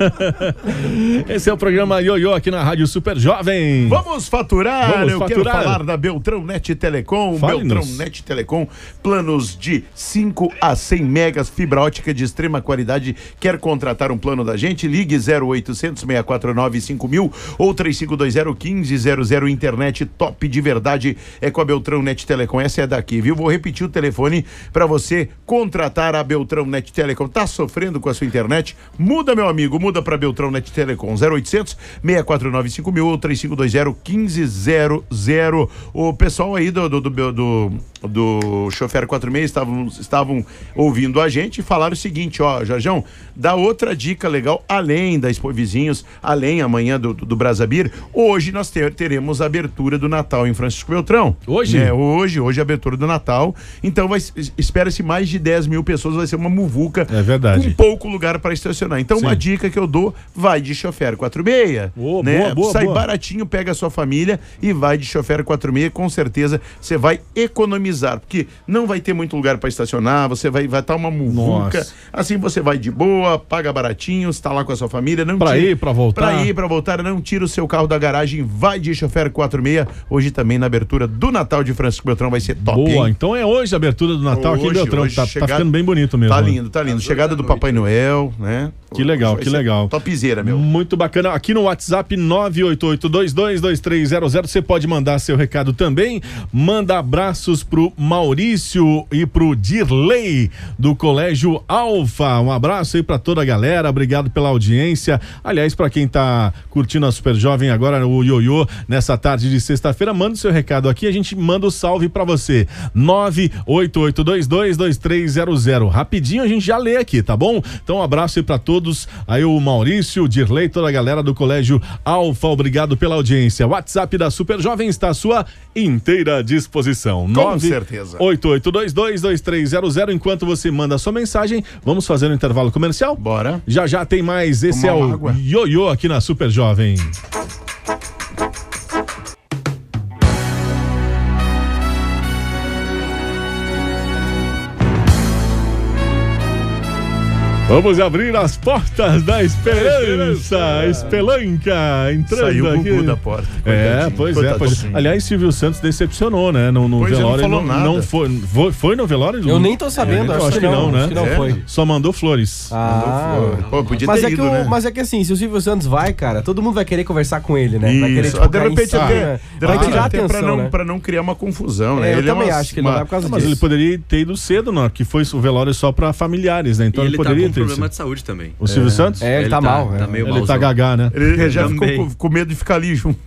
Esse é o programa Ioiô aqui na Rádio Super Jovem. Vamos faturar. Quero falar da Beltrão Net Telecom. Beltrão Net Telecom, planos de 5 a 100 megas, fibra ótica de extrema qualidade. Quer contratar um plano da gente? Ligue 0800 649 5000 ou 3520 1500. Internet top de verdade é com a Beltrão Net Telecom. Essa é daqui, viu? Vou repetir o telefone para você contratar a Beltrão Net Telecom. Tá sofrendo com a sua internet? Muda, meu amigo, muda para Beltrão Net Telecom. 0800 649 5000 ou 3520 1500. O pessoal aí do Chofer 46 estavam ouvindo a gente e falaram o seguinte, Jorjão, dá outra dica legal, além da Expo Vizinhos, além amanhã do Brasabir. Hoje nós teremos a abertura do Natal em Francisco Beltrão. Hoje? Hoje a abertura do Natal. Então espera-se mais de 10 mil pessoas, vai ser uma muvuca. É verdade. Com pouco lugar para estacionar. Então uma dica que eu dou, vai de Chofer 46. Sai baratinho, pega a sua família e vai de Chofer 46. Com certeza você vai economizar, porque não vai ter muito lugar para estacionar, você vai estar uma muvuca. Nossa. Assim você vai de boa, paga baratinho, está lá com a sua família. Para ir, para voltar, não tira o seu carro da garagem, vai de Chofer 46. Hoje também na abertura do Natal de Francisco Beltrão vai ser top. Boa, hein? Então é hoje a abertura do Natal aqui em Beltrão. Tá ficando bem bonito mesmo. Tá lindo. Chegada do Papai Noel, né? Que legal. Topzera, meu. Muito bacana. Aqui no WhatsApp 988222300 você pode mandar seu recado também. Manda abraços pro Maurício e pro Dirley do Colégio Alfa. Um abraço aí pra toda a galera. Obrigado pela audiência. Aliás, pra quem tá curtindo a Super Jovem agora, o Ioiô, nessa tarde de sexta-feira, manda o seu recado aqui, a gente manda o salve pra você. 988222300. Rapidinho a gente já lê aqui, tá bom? Então um abraço aí pra todos. Aí o Maurício, o Dirley, toda a galera do Colégio Alfa, obrigado pela audiência. O WhatsApp da Super Jovem está à sua inteira disposição. Com certeza. 988222300. Enquanto você manda a sua mensagem, vamos fazer um intervalo comercial? Bora. Já tem mais. Esse é o Ioiô aqui na Super Jovem. Vamos abrir as portas da esperança. Espelanca entrando. Saiu o aqui. Gugu da porta. Pois é. Aliás, Silvio Santos decepcionou, né? No velório. Não falou nada. Não foi no velório? Eu nem tô sabendo. Acho que não, né? Acho que não foi. Só mandou flores. Pô, podia ter ido, né? Mas é que assim, se o Silvio Santos vai, cara, todo mundo vai querer conversar com ele, né? Isso. Vai querer, de repente até vai tirar atenção, né? Pra não criar uma confusão, né? Eu também acho que ele não vai por causa disso. Mas ele poderia ter ido cedo, não, que foi o velório só pra familiares, né? Então ele poderia ter. Ele tá com problema de saúde também. O Silvio Santos? Ele tá mal. Tá meio ele tá gagá, né? Ele já ficou com medo de ficar ali junto.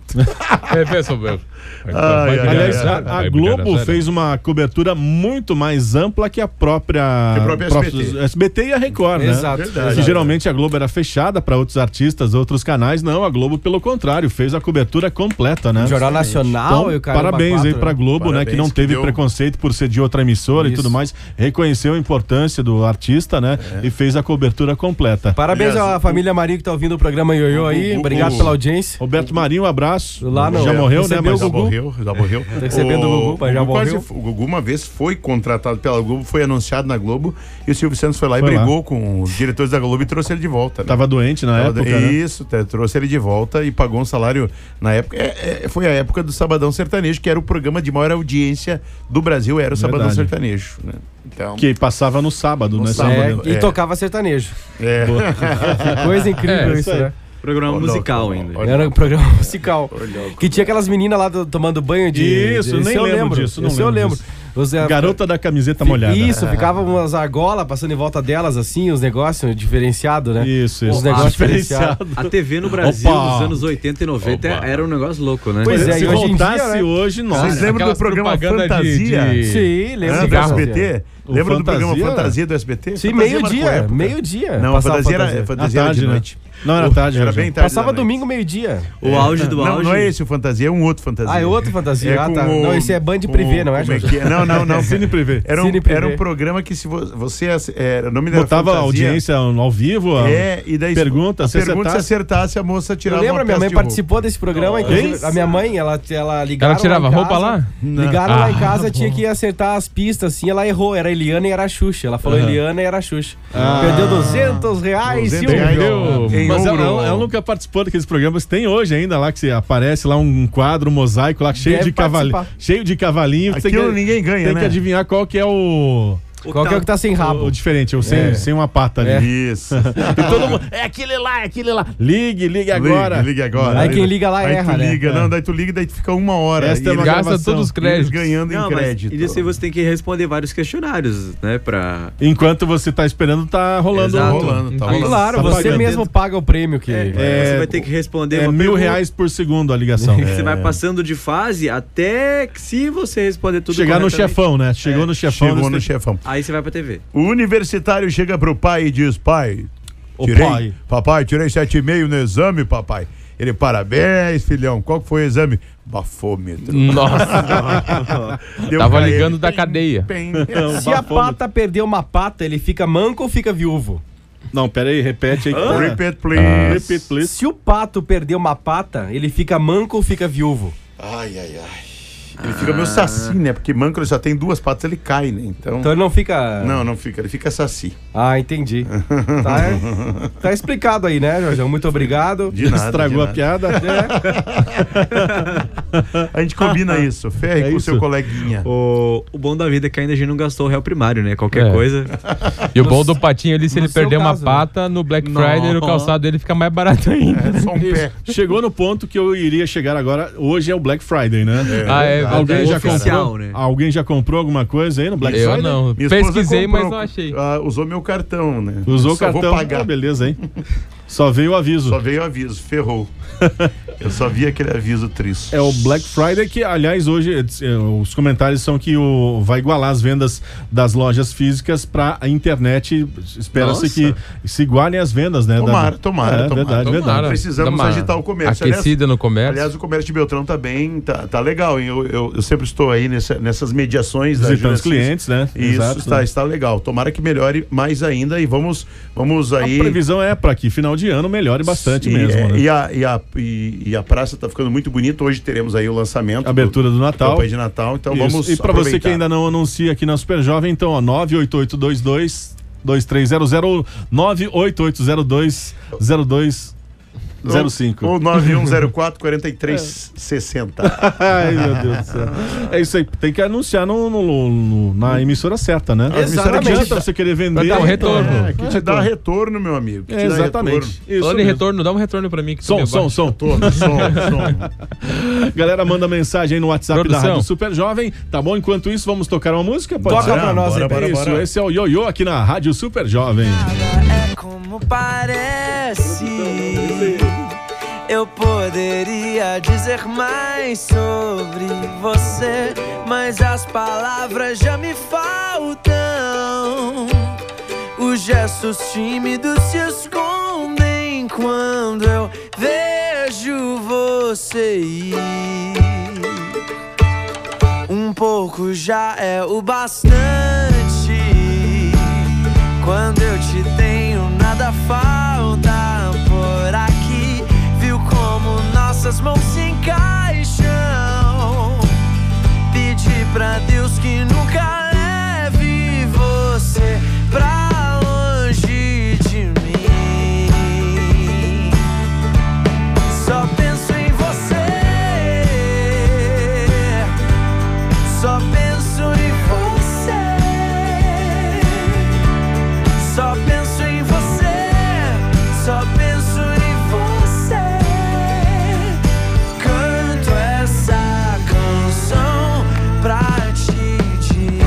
Aliás, a Globo fez uma cobertura muito mais ampla que a própria SBT e a Record, né? Exato. Que geralmente a Globo era fechada para outros artistas, outros canais. Não, a Globo, pelo contrário, fez a cobertura completa, né? Jornal Nacional então, e o cara. Parabéns aí pra Globo, né? Que não teve preconceito por ser de outra emissora e tudo mais. Reconheceu a importância do artista, né? E fez a cobertura completa. Parabéns à família Marinho que tá ouvindo o programa Ioiô aí. Obrigado pela audiência. Roberto Marinho, um abraço. Lá no, já morreu, né? Mas já morreu. Tá recebendo o Gugu, já morreu. O Gugu uma vez foi contratado pela Globo, foi anunciado na Globo e o Silvio Santos foi lá e brigou com os diretores da Globo e trouxe ele de volta. Né? Tava doente na época, Isso, trouxe ele de volta e pagou um salário na época. Foi a época do Sabadão Sertanejo, que era o programa de maior audiência do Brasil, era o Sabadão Sertanejo, né? Então, que passava no sábado, né? E tocava sertanejo. Que coisa incrível isso, né? Programa musical ainda. Era um programa musical. Que tinha aquelas meninas lá tomando banho de... Isso, nem lembro disso. Eu lembro. Garota da camiseta molhada. Isso, ficava umas argolas passando em volta delas, assim, os negócios diferenciados, né? Isso. Os negócios diferenciados. A TV no Brasil, nos anos 80 e 90, era um negócio louco, né? Pois é, e hoje em dia, né? hoje, nossa. Vocês lembram do programa Fantasia? Sim, lembro do SBT? Lembra do programa Fantasia do SBT? Sim, meio-dia. Não, Fantasia era de noite. Não era tarde, era bem tarde. Passava domingo, meio-dia. O auge do auge. Não é esse o Fantasia, é um outro Fantasia. Ah, é outro Fantasia. Tá. Não, esse é Band Privé, não é, Jorge? Não. Cine Privé. Era um programa que se você... o nome dela botava a audiência ao vivo, e daí pergunta, se acertasse, a moça tirava uma peça. Minha mãe participou desse programa. A minha mãe, ela ligaram. Ela tirava roupa lá? Ligaram lá em casa, tinha que acertar as pistas, assim, ela errou. Era Eliana e era a Xuxa. Ela falou Eliana e era a Xuxa. Perdeu R$200, Silvio. Mas ela nunca participou daqueles programas que tem hoje ainda lá, que você aparece lá um quadro, um mosaico lá cheio de cavalinho. Aquilo ninguém ganha, né? Tem que adivinhar qual que é o... Qual que é o que tá sem rabo? O diferente, o sem uma pata ali. Isso. E todo mundo, é aquele lá. Ligue agora. Ligue agora. Aí quem liga lá erra, né? Daí tu liga, daí tu fica uma hora. Esta é uma gasta gravação. todos os créditos. Ganhando em crédito. E assim você tem que responder vários questionários, né? Enquanto você tá esperando, tá rolando. Tá rolando. Claro, você mesmo paga o prêmio que... Você vai ter que responder uma R$1.000 por segundo a ligação. Você vai passando de fase até que, se você responder tudo chegar no chefão, né? Chegou no chefão. Aí você vai pra TV. O universitário chega pro pai e diz: pai, papai, tirei 7,5 no exame, papai. Ele, parabéns, filhão. Qual que foi o exame? Bafômetro. Nossa. Tava ligando da cadeia. Se a pata perder uma pata, ele fica manco ou fica viúvo? Não, pera aí, repete aí. Repeat, please. Repeat, please. Se o pato perder uma pata, ele fica manco ou fica viúvo? Ai. Ele fica meio saci, né? Porque manco ele só tem 2 patas, ele cai, né? Então ele não fica... Não fica, ele fica saci. Ah, entendi. Tá explicado aí, né, Jorge? Muito obrigado. De nada, estragou a piada. A gente combina isso, ferre com o seu coleguinha. O bom da vida é que ainda a gente não gastou o réu primário, né? Qualquer coisa. E o bom do patinho ali, se ele perder uma pata, no Black Friday o calçado dele fica mais barato ainda. Só um pé. Chegou no ponto que eu iria chegar agora. Hoje é o Black Friday, né? Alguém já comprou alguma coisa aí no Black Friday? Eu não. Pesquisei, mas não achei. Usou meu cartão, né? Usou o cartão. Vou pagar. Beleza, hein? Só veio o aviso. Ferrou. Eu só vi aquele aviso triste. É o Black Friday que, aliás, hoje os comentários são que vai igualar as vendas das lojas físicas para a internet. Espera-se que se igualem as vendas, né? Tomara. Verdade. Precisamos agitar o comércio. Aquecida no comércio. Aliás, o comércio de Beltrão tá bem, tá legal, hein? Eu sempre estou aí nessas mediações visitando os clientes, né? Isso, Exato, está legal. Tomara que melhore mais ainda e vamos aí... A previsão é para que final de ano melhore bastante mesmo, né? E a praça está ficando muito bonita. Hoje teremos aí o lançamento. Abertura do Natal. Campanha de Natal, então Isso. Vamos E para você que ainda não anuncia aqui na Super Jovem, então, ó, 98822-2300, 988020205. Ou 9104-4360. Ai, meu Deus do céu. É isso aí, tem que anunciar na emissora certa, né? Exatamente. Não adianta você querer vender. Pra dar um retorno. Que te dá retorno, meu amigo. Exatamente. Falando em retorno, dá um retorno pra mim. Que som. Galera, manda mensagem aí no WhatsApp da Rádio Super Jovem. Tá bom? Enquanto isso, vamos tocar uma música? Toca pra nós, bora. Esse é o Ioiô aqui na Rádio Super Jovem. É como parece. Eu poderia dizer mais sobre você, mas as palavras já me faltam. Os gestos tímidos se escondem quando eu vejo você ir. Um pouco já é o bastante. Quando eu te tenho, nada falta por aqui. Nossas mãos se encaixam. Pedi pra Deus que nunca leve você pra longe de mim. Só penso em você. Só penso em você. Só penso em você. Só penso em você. Pra te dizer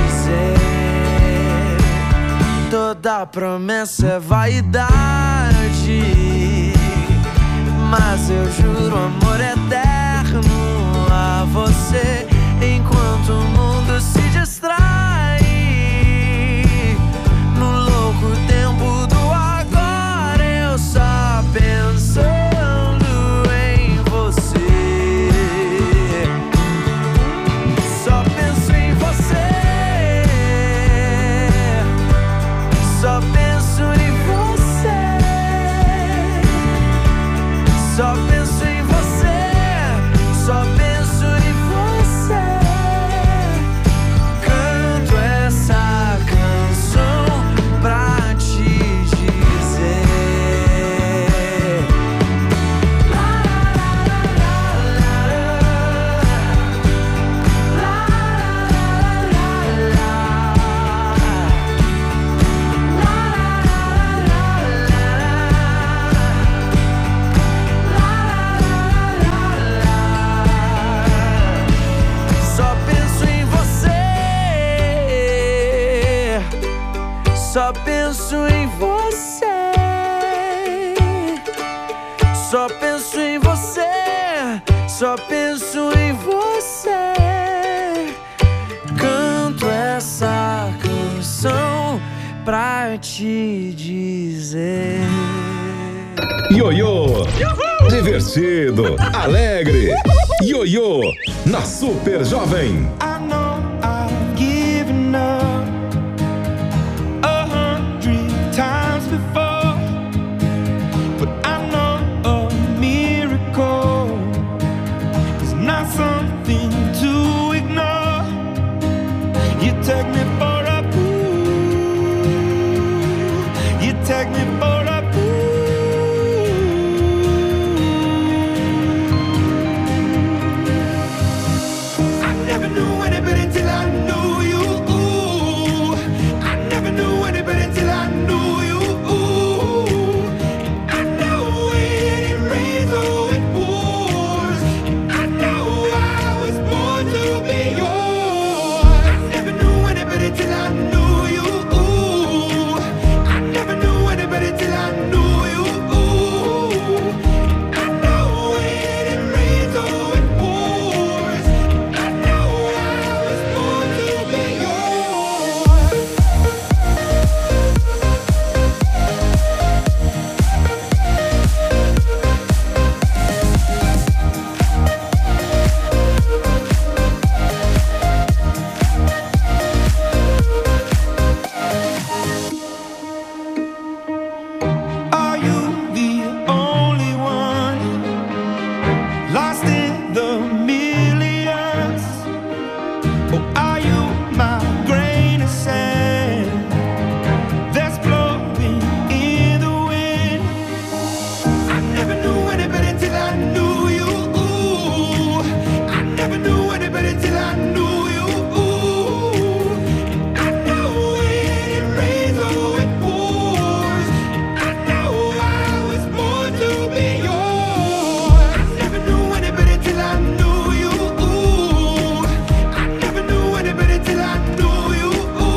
Sua promessa é vaidade, mas eu juro amor eterno a você, enquanto o mundo se distrai no louco tempo do agora. Eu só pensando em você, só penso em você, só penso em você, só penso em você, só penso em você. Canto essa canção pra te dizer. Só penso em você, só penso em você, só penso em você, só penso em você. Canto essa canção pra te dizer. Ioiô, divertido, alegre. Ioiô, na Super Jovem. I know I've given up 100 times before, but I know a miracle is not something to ignore. You take me for a fool, you take me for a fool. I never knew anybody till I knew you. I never knew anybody till I knew you. I know it rains or it pours. I know I was born to be yours. I never knew anybody till I knew you. I never knew anybody till I knew you. I know it rains or it pours. I know I was born to be yours. Are you the only one lost in the millions? Or are you my grain of sand that's blowing in the wind? I never knew anybody till I knew you. I never knew anybody till I knew you. I know it rains or it pours. I know I was born to be yours. I never knew anybody till I knew you. I never knew anybody till I knew you.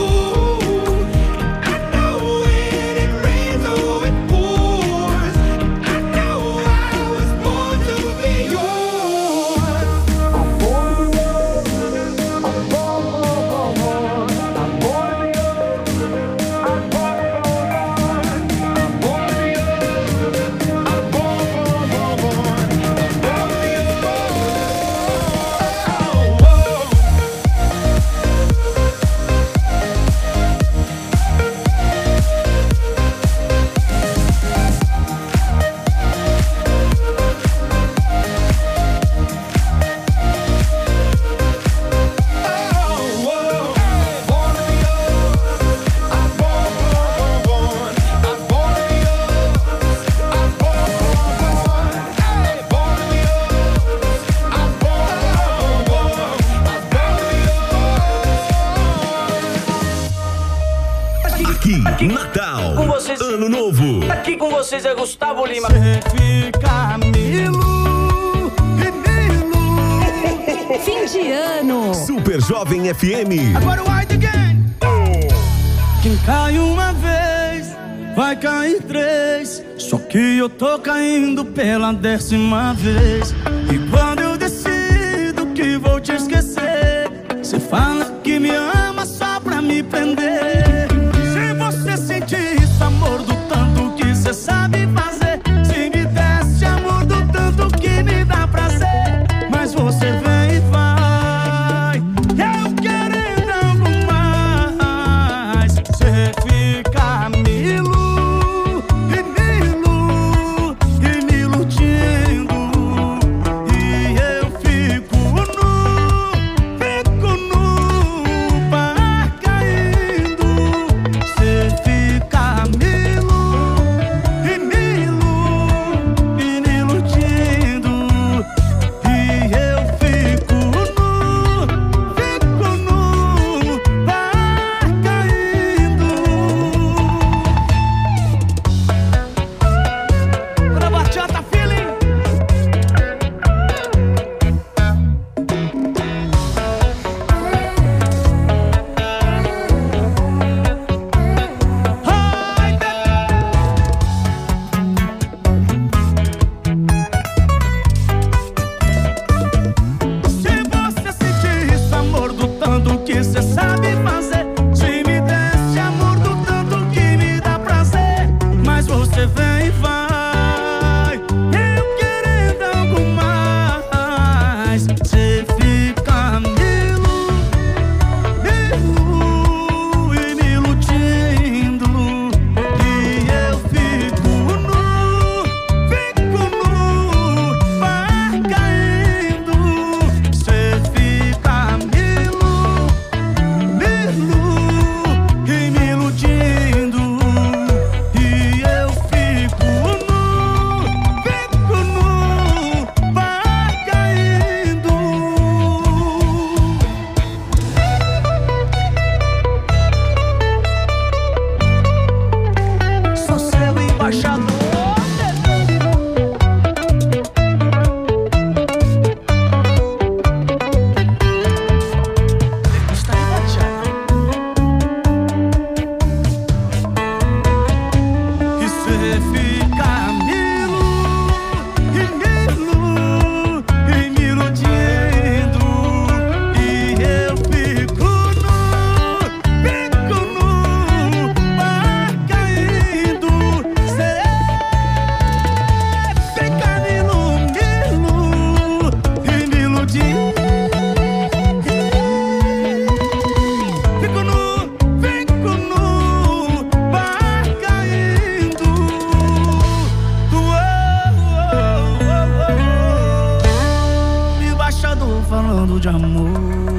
I know it rains or it pours. I know I was born to be yours. I'm born to be yours. I'm born to be yours. I'm born to be yours. I'm born to be Aqui, Natal, Com vocês, Ano Novo. aqui com vocês é Gustavo Lima. Fim de ano. Super Jovem FM. Agora o White Again. Quem cai uma vez vai cair 3. Só que eu tô caindo pela 10ª vez. E quando eu decido que vou te esquecer, você fala que me ama só pra me prender. Se você sentir esse amor do tanto que você sabe fazer, se me desse amor do tanto que me dá prazer, mas você vem e vai, eu querendo algo mais. Você fica me iludindo, e eu fico no bar caindo. Você fica me iludindo, e eu fico no bar caindo. Bora bachata, feeling. Se você sentir esse amor do tanto que você sabe fazer, se me desse amor do tanto que me dá prazer, mas você vem e vai, eu querendo algo mais. Você fica me iludindo, e eu fico no bar caindo. Você fica me iludindo, e eu fico no bar caindo. Sou seu embaixador. E você fica me iludindo, e eu fico no bar caindo. Você fica me iludindo, fico no bar caindo. Embaixador falando de amor.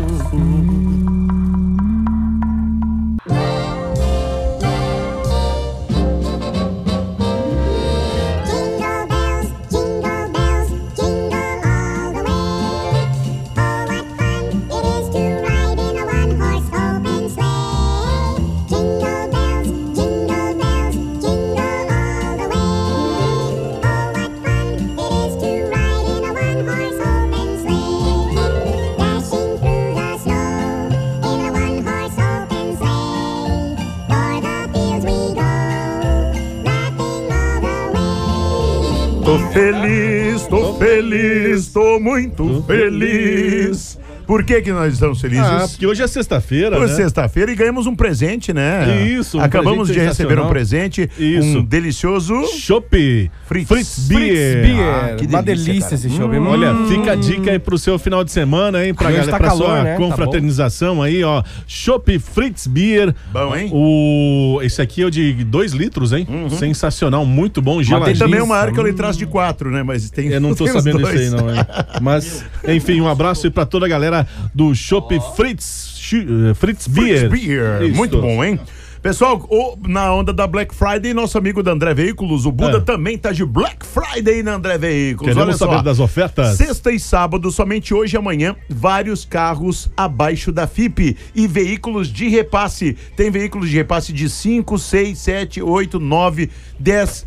Tô muito feliz. Por que nós estamos felizes? Porque hoje é sexta-feira, né? Sexta-feira e ganhamos um presente, né? Isso. Acabamos de receber um presente. Isso. Um delicioso Chopp Fritz Beer. Uma delícia esse chopp. Olha, fica a dica aí pro seu final de semana, hein? Pra, galera, pra calor, sua né? confraternização aí, ó. Chopp Fritz Beer. Bom, hein? Esse aqui é o de 2 litros, hein? Sensacional, muito bom. Mas tem também uma marca que eu traz de 4, né? Mas tem. Eu não tô sabendo isso aí, não, hein? Mas, enfim, um abraço aí pra toda a galera do Chopp Fritz Beer. Muito bom, hein? Pessoal, na onda da Black Friday, nosso amigo da André Veículos, o Buda, também tá de Black Friday na André Veículos. Queremos saber das ofertas? Sexta e sábado, somente hoje e amanhã, vários carros abaixo da FIP e veículos de repasse. Tem veículos de repasse de 5, 6, 7, 8, 9, 10,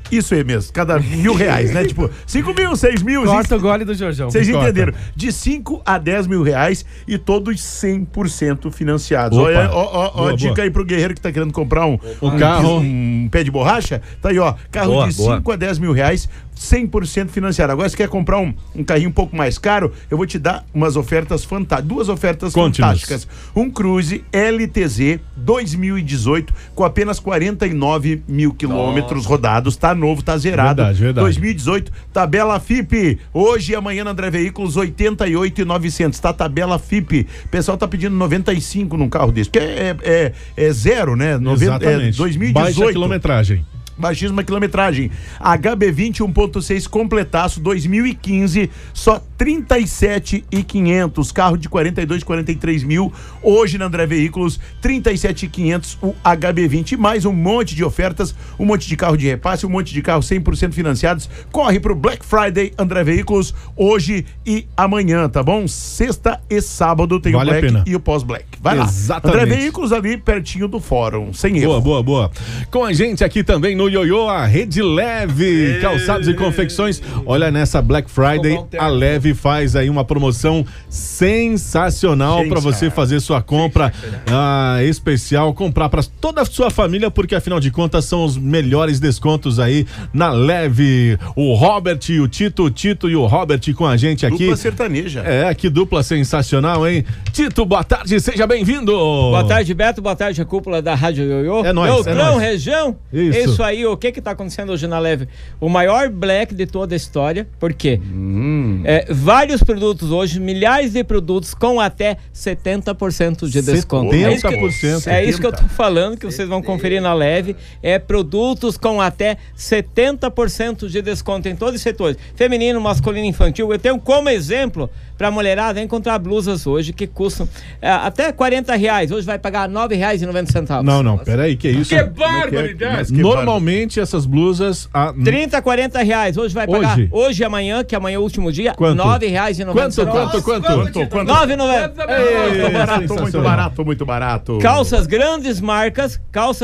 Isso aí mesmo, cada R$1.000, né? Tipo, 5 mil, 6 mil. Corta o gole do Jorjão. Vocês entenderam? De 5 a 10 mil reais e todos 100% financiados. Opa. Olha, Boa, dica boa. aí pro guerreiro que tá querendo comprar um carro. um pé de borracha. Tá aí, ó. Carro Boa, de boa. 5 a 10 mil reais, 100% financiado. Agora, se quer comprar um carrinho um pouco mais caro, eu vou te dar umas ofertas fantásticas. Duas ofertas fantásticas. Um Cruze LTZ 2018 com apenas 49 mil quilômetros rodados. Tá novo, tá zerado. Verdade. 2018, tabela FIP. Hoje e amanhã na André Veículos, 88.900. Tá tabela FIP. O pessoal tá pedindo 95 num carro desse. Porque é zero, né? Exatamente. 2018. Baixa quilometragem. Baixíssima quilometragem. HB20 1.6 completaço 2015, só 37.500. Carro de 42, 43 mil. Hoje na André Veículos, 37.500 o HB20. Mais um monte de ofertas, um monte de carro de repasse, um monte de carro 100% financiados. Corre pro Black Friday André Veículos hoje e amanhã, tá bom? Sexta e sábado tem Vale o a Black pena. e o pós-Black. Vai Exatamente. lá. André Veículos ali pertinho do fórum, sem erro. Boa. Com a gente aqui também no Ioiô, a Rede Leve, calçados e confecções. Olha, nessa Black Friday, a Leve faz aí uma promoção sensacional para você fazer sua compra especial, comprar para toda a sua família, porque afinal de contas são os melhores descontos aí na Leve. O Robert e o Tito e o Robert com a gente aqui. Dupla sertaneja. Que dupla sensacional, hein? Tito, boa tarde, seja bem-vindo. Boa tarde, Beto, boa tarde, a cúpula da Rádio Ioiô. É nóis, Beltrão, região. Isso. Isso aí, o que tá acontecendo hoje na Leve? O maior Black de toda a história, por quê? Vários produtos hoje, milhares de produtos com até 70% de desconto. 70%. É isso que eu tô falando, que vocês vão conferir na Leve. É produtos com até 70% de desconto em todos os setores. Feminino, masculino, infantil. Eu tenho como exemplo pra mulherada encontrar blusas hoje que custam até R$40. Hoje vai pagar R$9,90. Não, peraí, que isso? Que barbaridade! Normalmente essas blusas R$30, R$40. Hoje vai pagar hoje e amanhã, que amanhã é o último dia, R$9,90. Quanto? R$9,90. Muito barato. Calças grandes marcas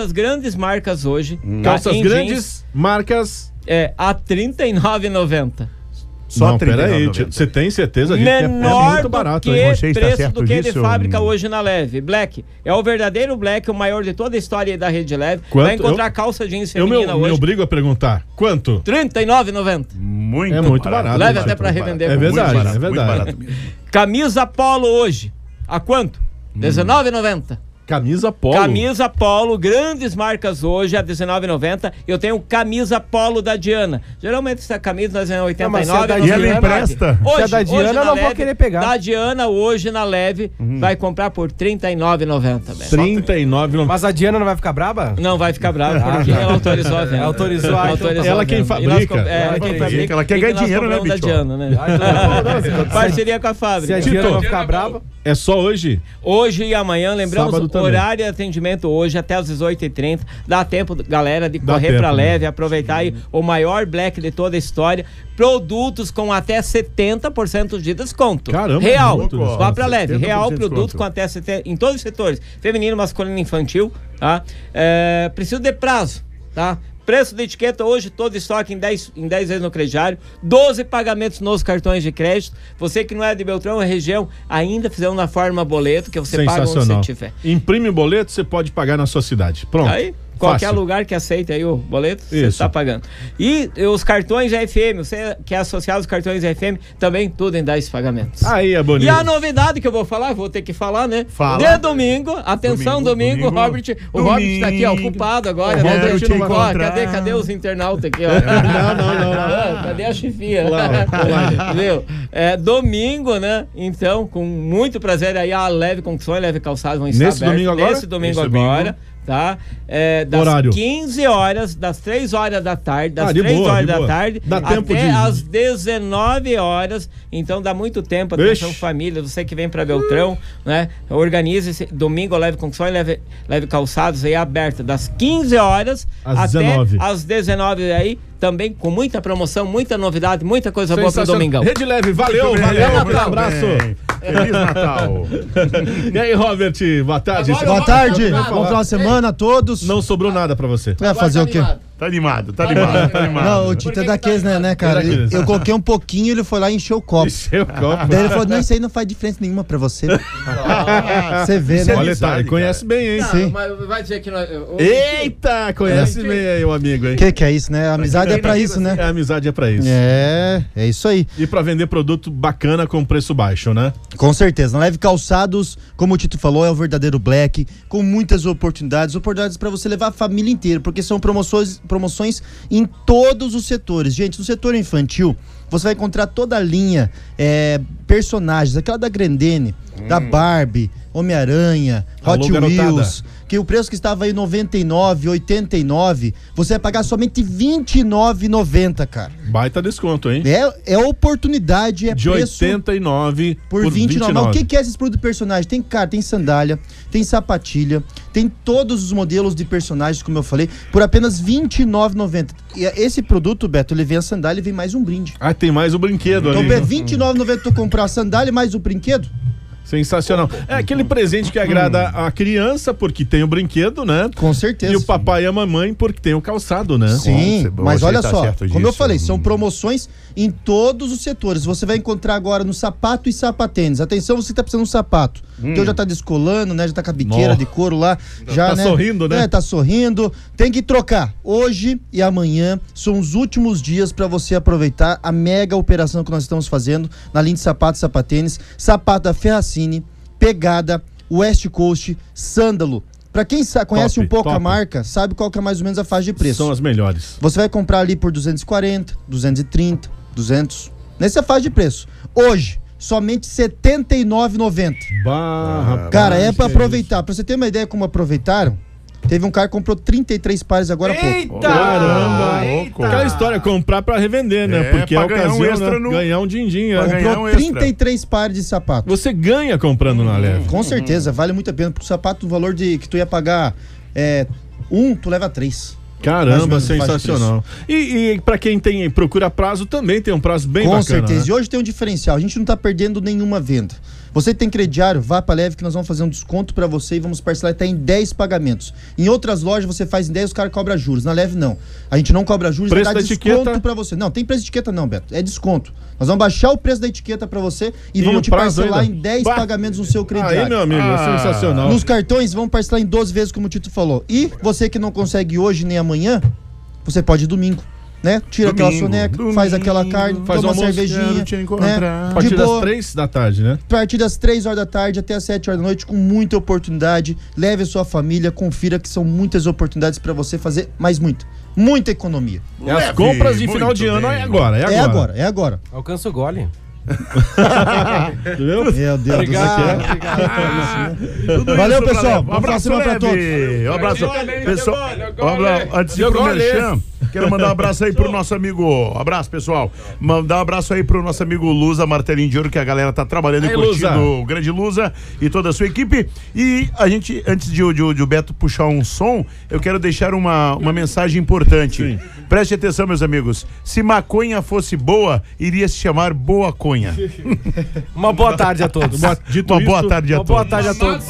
hoje. Calças grandes marcas a R$39,90. Só peraí, você tem certeza disso? Menor é muito barato, do que hein? preço do que de fábrica hoje na Leve. Black é o verdadeiro Black, o maior de toda a história da Rede Leve. Vai encontrar calça jeans feminina hoje. Eu me obrigo a perguntar, quanto? R$39,90. Muito barato. Leve até pra revender. É verdade, barato, é verdade. muito barato. Camisa Polo hoje, a quanto? R$19,90. Camisa Polo. Camisa Polo, grandes marcas hoje, a R$19,90. Eu tenho camisa Polo da Diana. Geralmente essa camisa é R$89,90. E ela empresta? Se é da Diana, eu não vou querer pegar. Da Diana, hoje na Leve, vai comprar por R$39,90. R$39,90. Mas a Diana não vai ficar braba? Não vai ficar brava, porque ela autorizou a venda. Autorizou a Ela quem fabrica. Ela quem fabrica. Ela quer ganhar dinheiro, né, da bicho? Diana, né? Parceria com a fábrica. Se a Diana não ficar brava... É só hoje? Hoje e amanhã, lembramos, Sábado também. horário de atendimento hoje até às 18h30. Dá tempo, galera, de correr pra Leve, aproveitar aí o maior Black de toda a história. Produtos com até 70% de desconto. Caramba, real. muito Vá pra Leve. 70% Real de produto desconto. com até 70%, em todos os setores. Feminino, masculino, infantil, tá? Preciso de prazo, tá? Preço de etiqueta hoje, todo estoque em 10 vezes no crediário, 12 pagamentos nos cartões de crédito. Você que não é de Beltrão, é região, ainda fizeram na forma boleto, que você paga onde você tiver. Imprime o boleto, você pode pagar na sua cidade. Pronto. Aí, qualquer Fácil. lugar que aceite aí o boleto, você Isso. está pagando. E os cartões FM, você que é associado aos cartões FM, também tudo em 10 pagamentos. Aí é bonito. E a novidade que eu vou falar, vou ter que falar, né? Fala. De domingo, atenção, domingo. Robert, o Robert tá aqui, ó, ocupado agora, né? Quero te encontrar. Cadê os internautas aqui, ó? Não. Cadê a chefia? Olá. Viu? Domingo, né? Então, com muito prazer aí, a Leve Conquistões, Leve Calçados vão estar Nesse abertos. domingo agora? Nesse domingo Esse agora. Tá? Das Horário. 15 horas, das 3 horas da tarde, das de 3 boa, horas de da boa. tarde, Dá tempo até de- às 19 horas. Então dá muito tempo. Atenção, Ixi. família, você que vem pra Beltrão, né? Organize-se. Domingo, Leve Conquistões, leve Calçados aí aberta, das 15 horas Às até 19. às 19 aí. Também com muita promoção, muita novidade, muita coisa boa pro Sensacional. domingão. Rede Leve, valeu, Muito valeu, bem, um muito abraço. bem. Feliz Natal. E aí, Robert, boa tarde. Boa tarde, bom final de semana a todos. Não sobrou nada pra você. Vai fazer o quê? Tá animado. Não, o Tito é daqueles, né, cara? Eu coloquei um pouquinho, ele foi lá e encheu o copo. Daí ele falou, não, isso aí não faz diferença nenhuma pra você. Você vê, né? Olha, tá, ele conhece bem, hein? Sim. Mas vai dizer que nós... Eita, conhece bem aí o amigo, hein? Que é isso, né? A amizade é pra isso, né? A amizade é pra isso. É isso aí. E pra vender produto bacana com preço baixo, né? Com certeza. Na Leve Calçados, como o Tito falou, é o verdadeiro Black, com muitas oportunidades pra você levar a família inteira, porque são promoções em todos os setores. Gente, no setor infantil, você vai encontrar toda a linha personagens, aquela da Grendene, da Barbie, Homem-Aranha, Hot Wheels, que o preço que estava aí R$ 99, R$ 89, você vai pagar somente R$ 29,90, cara. Baita desconto, hein? É oportunidade, é de preço... 89 por 29. Mas o que é esses produtos de personagem? Tem tem sandália, tem sapatilha, tem todos os modelos de personagens, como eu falei, por apenas R$ 29,90. E esse produto, Beto, ele vem a sandália e vem mais um brinde. Ah, tem mais o brinquedo então, ali. Então, R$ 29,90 tu comprar a sandália e mais o brinquedo? Sensacional. É aquele presente que agrada a criança, porque tem o brinquedo, né? Com certeza. E o papai e a mamãe, porque tem o calçado, né? Sim, mas olha só, como eu falei, são promoções em todos os setores. Você vai encontrar agora no sapato e sapatênis. Atenção, você tá precisando de um sapato. Então já tá descolando, né? Já tá com a biqueira de couro lá. Já, tá, né? Sorrindo, né? Tá sorrindo. Tem que trocar. Hoje e amanhã são os últimos dias para você aproveitar a mega operação que nós estamos fazendo na linha de sapato e sapatênis. Sapato da Ferracini, Pegada, West Coast, Sândalo. Pra quem conhece um pouco a marca, sabe qual que é mais ou menos a faixa de preço. São as melhores. Você vai comprar ali por 240, 230, 200. Nessa faixa de preço. Hoje, somente R$ 79,90. Cara, é pra aproveitar. Pra você ter uma ideia como aproveitaram, teve um cara que comprou 33 pares agora há pouco. Caramba! Aquela história, comprar pra revender, né? Porque é a ocasião, né? Ganhar um din-din. Comprou 33 pares de sapato. Você ganha comprando na Leve. Com certeza, vale muito a pena. Porque o sapato, o valor que tu ia pagar tu leva 3. Caramba, sensacional. E pra quem procura prazo, também tem um prazo bem bacana. Com certeza. Né? E hoje tem um diferencial. A gente não tá perdendo nenhuma venda. Você tem crediário, vá pra Leve que nós vamos fazer um desconto pra você e vamos parcelar até em 10 pagamentos. Em outras lojas você faz em 10 e os caras cobram juros. Na Leve não. A gente não cobra juros, preço dá da desconto etiqueta? Pra você. Não, tem preço de etiqueta não, Beto. É desconto. Nós vamos baixar o preço da etiqueta pra você e vamos te parcelar ainda em 10 pagamentos no seu crediário. Aí, meu amigo, é sensacional. Nos cartões vamos parcelar em 12 vezes, como o Tito falou. E você que não consegue hoje nem amanhã, você pode ir domingo. Né? Tira aquela soneca, faz aquela carne, faz toma uma cervejinha, né? A partir das 3 da tarde, né? A partir das 3 horas da tarde até as 7 horas da noite, com muita oportunidade. Leve a sua família, confira que são muitas oportunidades para você fazer mais muita economia. As compras de final de ano é agora. É agora. Alcança o gole. Meu Deus do céu. Valeu, pessoal. Um abraço pra todos. Um abraço. Pessoal, antes de ir pro Merchan, quero mandar um abraço aí pro nosso amigo. Abraço, pessoal. Mandar um abraço aí pro nosso amigo Lusa Martelinho de Ouro, que a galera tá trabalhando e curtindo o grande Lusa e toda a sua equipe. E a gente, antes de o Beto puxar um som, eu quero deixar uma mensagem importante. Sim. Preste atenção, meus amigos. Se maconha fosse boa, iria se chamar Boa Conha. Uma boa tarde a todos. Uma boa tarde a todos. Boa tarde a todos.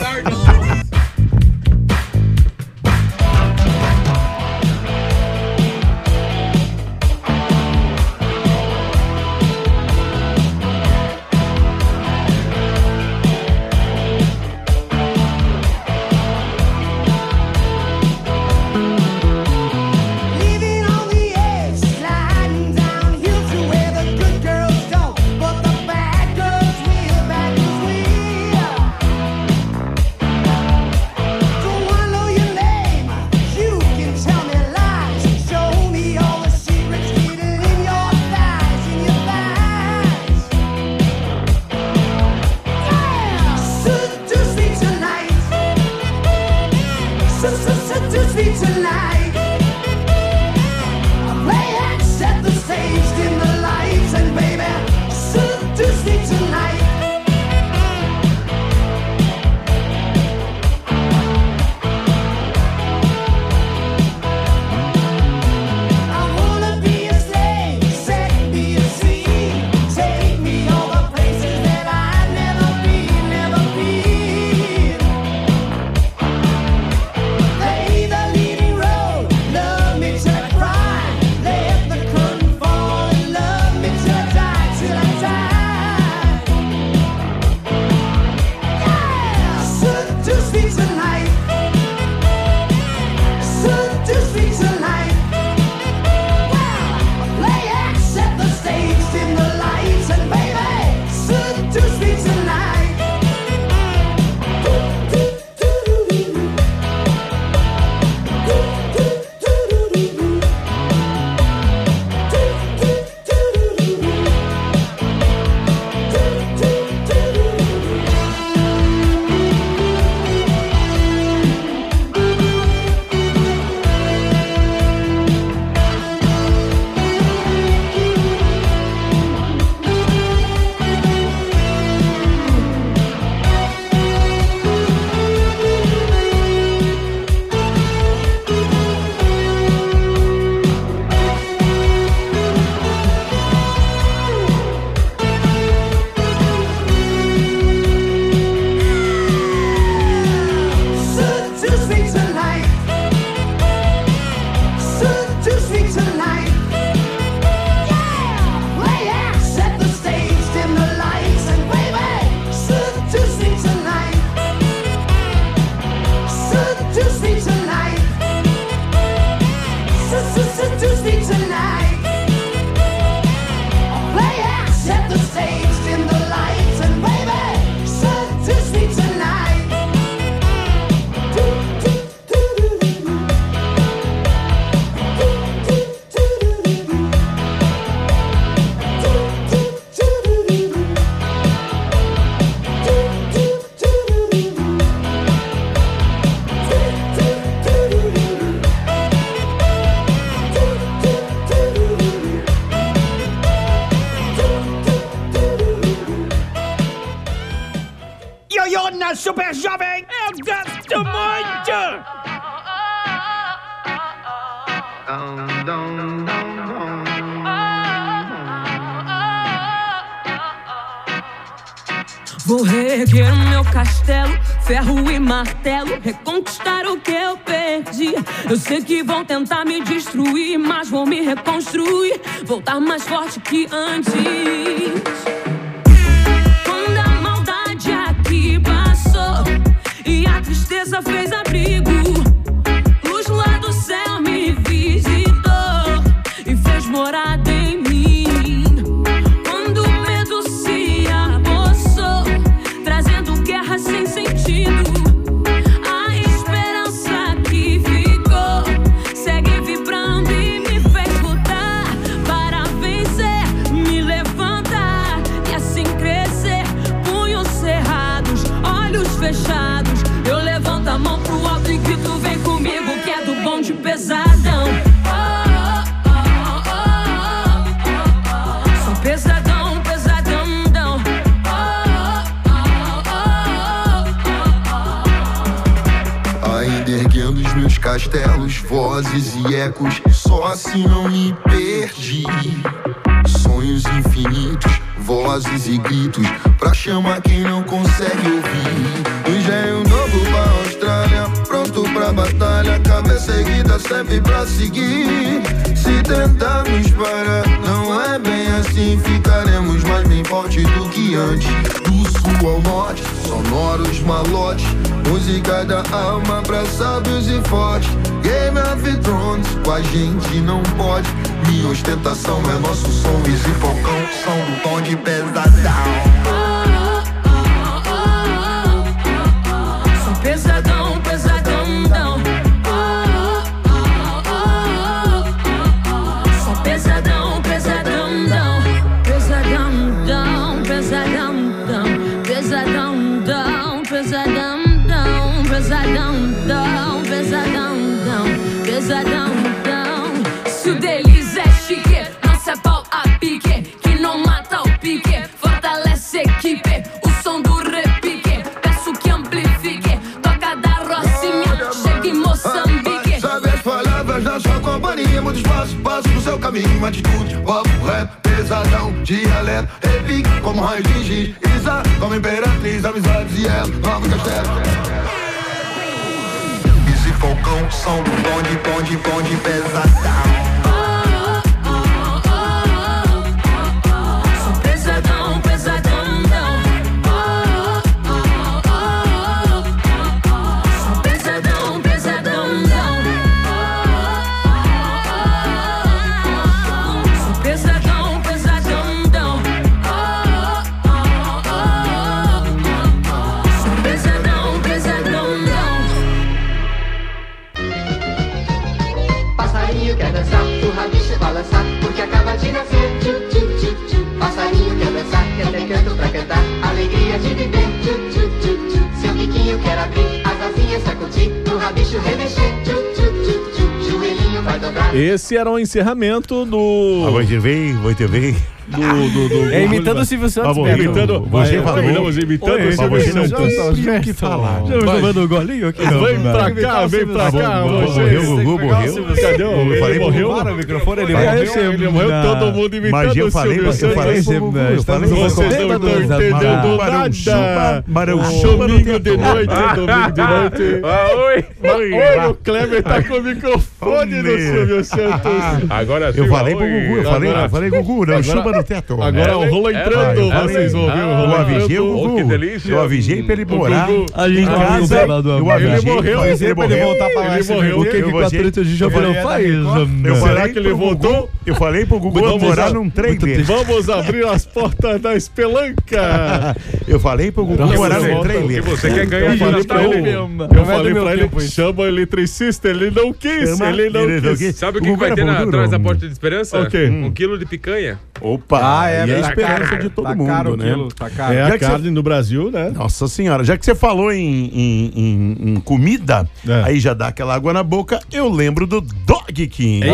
Ioiô na Super Jovem. Eu gosto muito. Vou reerguer o meu castelo, ferro e martelo, reconquistar o que eu perdi. Eu sei que vão tentar me destruir, mas vou me reconstruir, voltar mais forte que antes. Quando a maldade aqui passou e a tristeza fez abrigo, luz lá do céu me visitou e fez morada em mim. Quando o medo se apossou, trazendo guerra sem sentido, a esperança que ficou segue vibrando e me fez lutar para vencer, me levantar e assim crescer. Punhos cerrados, olhos fechados, eu levanto a mão pro alto e grito: vem comigo que é do bonde pesadão. Sou pesadão, pesadão. Ainda erguendo os meus castelos, vozes e ecos, só assim não me perdi. Sonhos infinitos, vozes e gritos, pra chamar quem não consegue ouvir. Engenho novo pra Austrália, pronto pra batalha, cabeça erguida sempre pra seguir. Se tentarmos parar, não é bem assim, ficaremos mais bem forte do que antes. Do sul ao norte, sonoros malotes, música da alma pra sábios e fortes. Game of Thrones, com a gente não pode. Minha ostentação é nosso som, Easy Falcão, som do bonde pesadão. Sou pesadão, pesadão. Sou pesadão, pesadão. Pesadão, pesadão. Pesadão, pesadão. Pesadão. Se o deles é chique, não se é pau a pique, que não mata o pique, fortalece a equipe. O som do repique, peço que amplifique, toca da Rocinha, chega em Moçambique. Sabe as palavras da sua companhia, muito espaço, passo no seu caminho, uma atitude, papo, rap, pesadão, dialeto, repique, como raio de giz, Isa, como imperatriz, amizades e ela, novo castelo. Easy Falcão, som do bonde pesadão. Passarinho quer dançar, quer ter canto pra cantar, alegria de viver. Seu biquinho quer abrir, as asinhas sacudir, no rabicho remexer. Joelhinho vai dobrar. Esse era o encerramento do... Muito bem. É imitando o Silvio Santos. Imitando o Silvio Santos. Não que falar. Jogando o golinho aqui. Vem pra cá. Morreu o Gugu, morreu. Cadê o... Ele morreu. Para o microfone, ele morreu. Todo mundo imitando o Silvio Santos. Vocês não estão entendendo nada. Domingo de noite. Oi, o Kleber tá com o microfone do Silvio Santos. Agora sim. Eu falei pro Gugu, eu falei Gugu, não chupa no teto. Agora o rolo entrando, vocês vão ver o rolo. Eu avisei o Gugu. Que delícia. Eu avisei pra ele morar em casa. Ele morreu. Ele voltar pra lá. Ele morreu. O que com a treta de Jovem não faz? Será que ele voltou? Eu falei pro Gugu morar num trailer. Vamos abrir as portas da Espelanca. Eu falei pro Gugu morar num trailer. Você quer ganhar Eu falei pra ele, chama o eletricista, ele não quis. Sabe o que vai ter atrás da porta de esperança? O quê? 1 quilo de picanha. Opa, é a esperança de todo mundo, né? Tá caro. É a carne no Brasil, né? Nossa senhora, já que você falou em comida, aí já dá aquela água na boca, eu lembro do Dog King.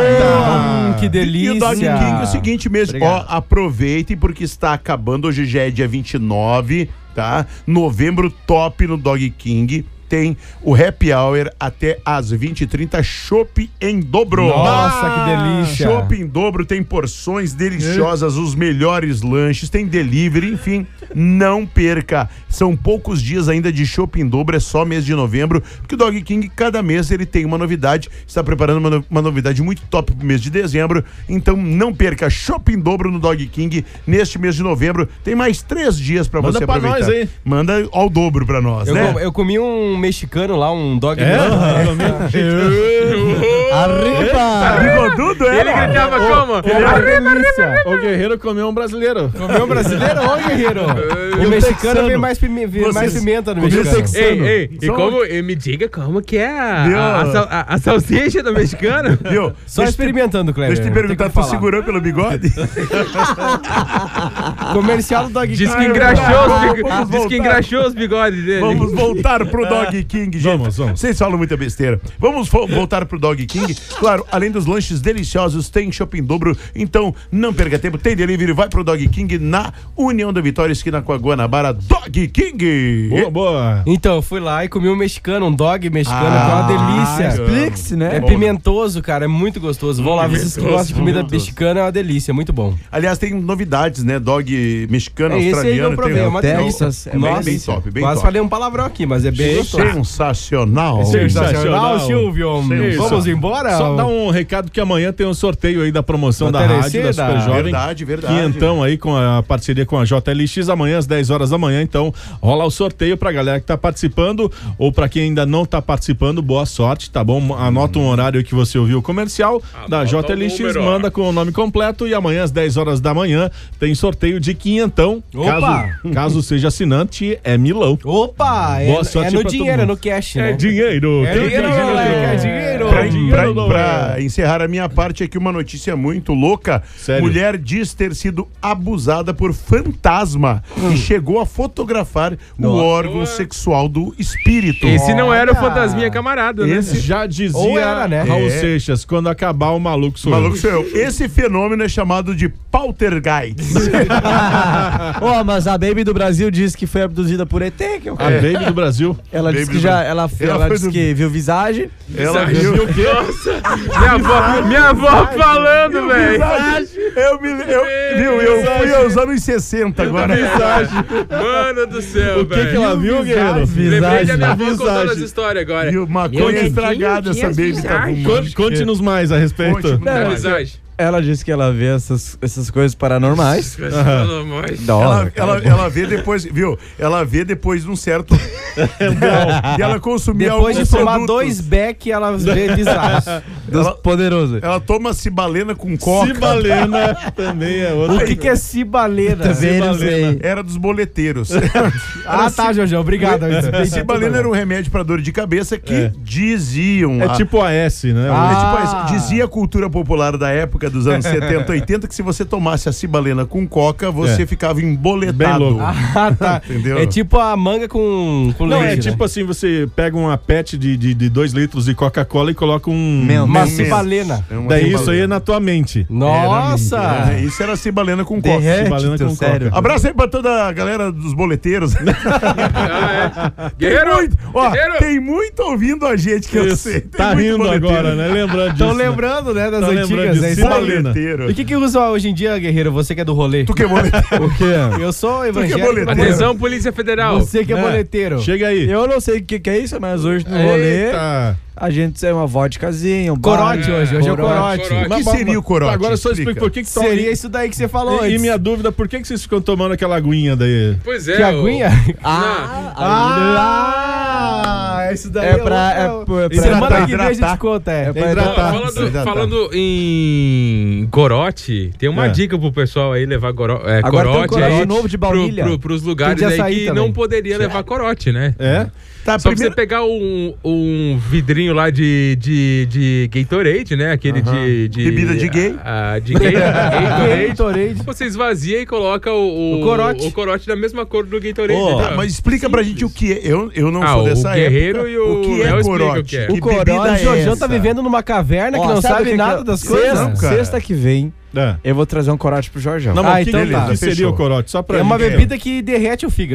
Que delícia. E o Dog King é o seguinte mesmo, ó, aproveitem porque está acabando, hoje já é dia 29, tá? Novembro top no Dog King. Tem o happy hour até às 20h30, chopp em dobro. Nossa, que delícia. Chopp em dobro, tem porções deliciosas, os melhores lanches, tem delivery, enfim, não perca. São poucos dias ainda de chopp em dobro, é só mês de novembro, porque o Dog King, cada mês ele tem uma novidade, está preparando uma novidade muito top pro mês de dezembro, então não perca, chopp em dobro no Dog King neste mês de novembro. Tem mais 3 dias para você aproveitar. Manda pra nós, hein? Manda ao dobro pra nós, né? Eu comi um mexicano lá, um dog. Arriba! Bigodudo, Ele gritava como? O Guerreiro comeu um brasileiro. Comeu um brasileiro? Ô, Guerreiro! O mexicano vem mais pimenta no mexicano. Ei, e como, me diga como que é a salsicha do mexicano? Viu? Só experimentando, Cleber. Deixa eu te perguntar, tu segurou pelo bigode? Comercial do Dog King. Diz que engraxou os bigodes dele. Vamos voltar pro Dog King, gente. Vamos. Vocês falam muita besteira. Vamos voltar pro Dog King. Claro, além dos lanches deliciosos, tem shopping dobro. Então, não perca tempo. Tem delivery, vai pro Dog King na União da Vitória, esquina com a Guanabara. Dog King! Boa. Então, eu fui lá e comi um mexicano, um dog mexicano, que é uma delícia. Explique-se, né? É pimentoso, cara, é muito gostoso. Vão lá, vocês que gostam de comida mexicana, é uma delícia, muito bom. Aliás, tem novidades, né? Dog mexicano, Esse aí que australiano. eu provei, é uma delícia. Bem top, bem Quase top. falei um palavrão aqui, mas é bem gostoso. Sensacional. Silvio. Vamos embora? Só dar um recado que amanhã tem um sorteio aí da promoção da rádio, da Super Jovem. Verdade. Quinhentão aí com a parceria com a JLX, amanhã às 10 horas da manhã, então rola o sorteio pra galera que tá participando, ou pra quem ainda não tá participando, boa sorte, tá bom? Anota um horário que você ouviu o comercial da JLX, manda com o nome completo e amanhã às 10 horas da manhã tem sorteio de quinhentão. Caso seja assinante, é milão. Opa! Boa sorte é no dinheiro, é no cash, né? É dinheiro. É dinheiro. Pra encerrar a minha parte aqui, uma notícia muito louca. Sério? Mulher diz ter sido abusada por fantasma e chegou a fotografar o órgão sexual do espírito. Esse não era o fantasminha camarada, né? Esse já dizia Ou era, né? Raul Seixas, quando acabar o maluco sou Maluco sou eu. Esse fenômeno é chamado de poltergeist. Mas a Baby do Brasil disse que foi abduzida por ET. A Baby do Brasil. Ela disse que ela disse que viu visagem. Ela viu o quê? Nossa, minha avó falando, velho. Eu fui usar nos 60 agora. Mano do céu, velho. O que ela viu, Guerreiro? Lembrei da minha avó contando as histórias agora. Viu, maconha estragada essa Baby tá fumando. Conte-nos mais a respeito. Ela disse que ela vê essas coisas paranormais. Ela vê depois, viu? Ela vê depois de um certo. E ela consumia depois de alguns tomar produtos. 2 beck, ela vê desastre. Poderoso. Ela toma cibalena com coca. Cibalena também é outra. O que é cibalena? Era dos boleteiros. Tá, Jorjão, obrigado. Cibalena era um remédio para dor de cabeça que diziam. É tipo a S, né? Dizia a cultura popular da época dos anos 70, 80 que se você tomasse a cibalena com coca, você ficava emboletado. Tá. Entendeu? É tipo a manga com não, leite. é tipo assim, você pega uma pet de 2 litros de Coca-Cola e coloca uma cibalena. Daí isso aí é na tua mente. Nossa! Isso era cibalena com coca. Cibalena com coca. Abraço aí pra toda a galera dos boleteiros. Guerreiro! Tem muito ouvindo a gente que eu sei. Tá rindo agora, né? Lembrando disso. Estão lembrando, né, das antigas. É cibalena. E o que usa hoje em dia, Guerreiro? Você que é do rolê. Tu que é boleteiro. O quê? Eu sou evangélico. Atenção, Polícia Federal. Você que é boleteiro. Chega aí. Eu não sei o que é isso, mas hoje no rolê a gente tem uma vodkazinha, corote hoje é o corote. O que seria o corote? Agora só explica por que seria isso daí que você falou antes. E minha dúvida, por que vocês ficam tomando aquela aguinha daí? Pois é. Que aguinha? Isso daí semana que vem a gente conta, Falando em corote, tem uma dica pro pessoal aí levar corote aí novo de baunilha pros lugares aí que não poderia levar corote, né? Só você pegar um vidrinho lá de Gatorade, né? Aquele de bebida de gay. De Gatorade. Você esvazia e coloca o corote da mesma cor do Gatorade. Mas explica pra gente o que é. Eu não sou dessa época. O que é corote? O corote, o Jorjão tá vivendo numa caverna que não sabe nada das coisas. Sexta que vem, eu vou trazer um corote pro Jorjão. Não, mas então o que seria o corote? Só pra é uma bebida que derrete o fígado.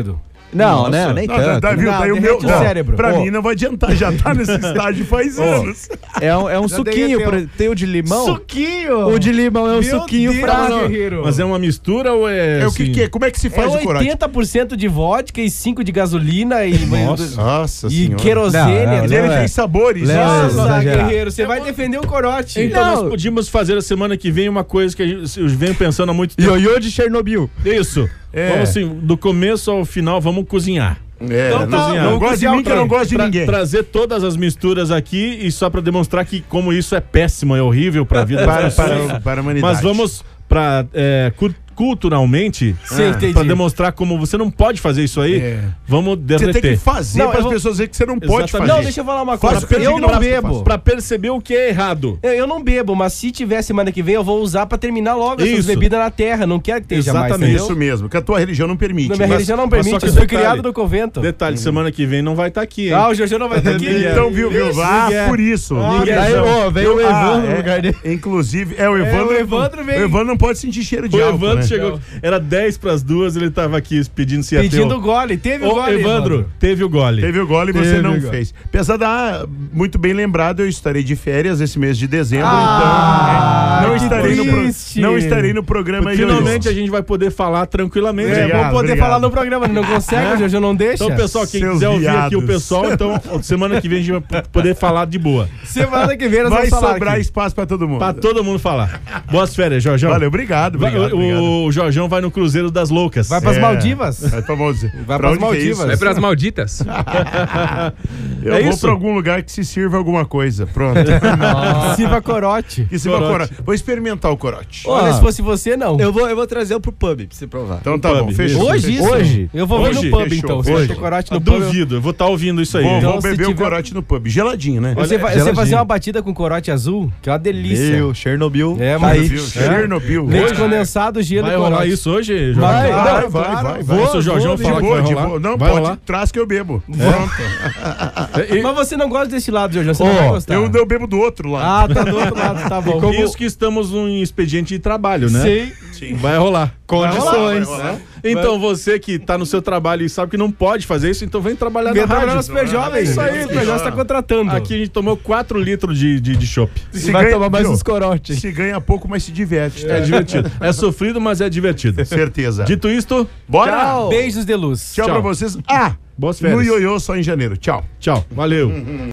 Não, né? Nem tanto. Daí o meu cérebro. Pra mim não vai adiantar, já tá nesse estágio faz anos. É um suquinho, tem o de limão. Suquinho! O de limão é um suquinho fraco. Mas é uma mistura ou é. É o que é? Como é que se faz o corote? 80% de vodka e 5% de gasolina e. Nossa e querosene. Ele tem sabores. Nossa, guerreiro, você vai defender o corote. Então nós podíamos fazer a semana que vem uma coisa que eu venho pensando há muito tempo. Ioiô de Chernobyl. Isso. Vamos assim, do começo ao final, vamos cozinhar. Então não gosto de mim que eu não gosto de ninguém. Trazer todas as misturas aqui e só pra demonstrar que como isso é péssimo, é horrível pra vida das pessoas. Para a humanidade. Mas vamos pra culturalmente, pra demonstrar como você não pode fazer isso aí, vamos derreter. Você tem que fazer para as pessoas verem que você não pode fazer. Não, deixa eu falar uma coisa. Eu não bebo. Pra perceber o que é errado. Eu não bebo, mas se tiver semana que vem, eu vou usar pra terminar logo essas bebidas na terra. Não quero que esteja mais. Exatamente. Isso mesmo, que a tua religião não permite. Minha religião não permite, eu fui criado no convento. Detalhe, semana que vem não vai estar aqui, hein? O Jojo não vai estar aqui. Então, viu? Por isso. Veio o Evandro no lugar dele. Inclusive, o Evandro veio. O Evandro não pode sentir cheiro de álcool. O Evandro chegou. Era 10:02, ele tava aqui pedindo se ia ter. Pedindo o gole, teve o gole. Evandro, teve o gole. Teve o gole e você não fez. Apesar da muito bem lembrado, eu estarei de férias esse mês de dezembro, então não estarei no programa. Finalmente a gente vai poder falar tranquilamente. Vamos poder falar no programa, não consegue, o Jojo não deixa. Então, pessoal, quem quiser ouvir aqui o pessoal, então semana que vem a gente vai poder falar de boa. Semana que vem nós vai vamos falar sobrar aqui. Espaço pra todo mundo. Pra todo mundo falar. Boas férias, Jorjão. Valeu, obrigado. O Jorjão vai no Cruzeiro das Loucas. Vai pras Maldivas. Vai pras Maldivas. Vai pras Malditas. Eu vou pra algum lugar que se sirva alguma coisa. Pronto. Sirva corote. Que sirva corote. Vou experimentar o corote. Olha, se fosse você, não. Eu vou trazer pro pub pra você provar. Então tá bom, fechou. Hoje? Eu vou ver no pub, então. Hoje. Corote no pub. Duvido, eu vou estar ouvindo isso aí. Vou beber o corote no pub. Geladinho, né? Você vai fazer uma batida com corote azul, que é uma delícia. Chernobyl. Chernobyl. Leite condensado, gelo e corote. Vai rolar isso hoje, Jorjão? Vai. Se o Jorjão falar que vai rolar. Não, pode, traz que eu bebo. Pronto. Mas você não gosta desse lado, Jorjão, você não vai gostar. Eu bebo do outro lado. Tá do outro lado, tá bom. Isso que estamos em expediente de trabalho, né? Sim. Vai rolar. Condições. Vai rolar. Então você que tá no seu trabalho e sabe que não pode fazer isso, então vem trabalhar na rádio. Vem trabalhar no Super Jovem. Isso aí, o Super Jovem está contratando. Aqui a gente tomou 4 litros de chopp. Vai tomar mais uns corotes. Se ganha pouco, mas se diverte. É divertido. É sofrido, mas é divertido. Certeza. Dito isto, bora! Tchau. Beijos de luz. Tchau pra vocês. Boas férias. No Ioiô só em janeiro. Tchau. Valeu.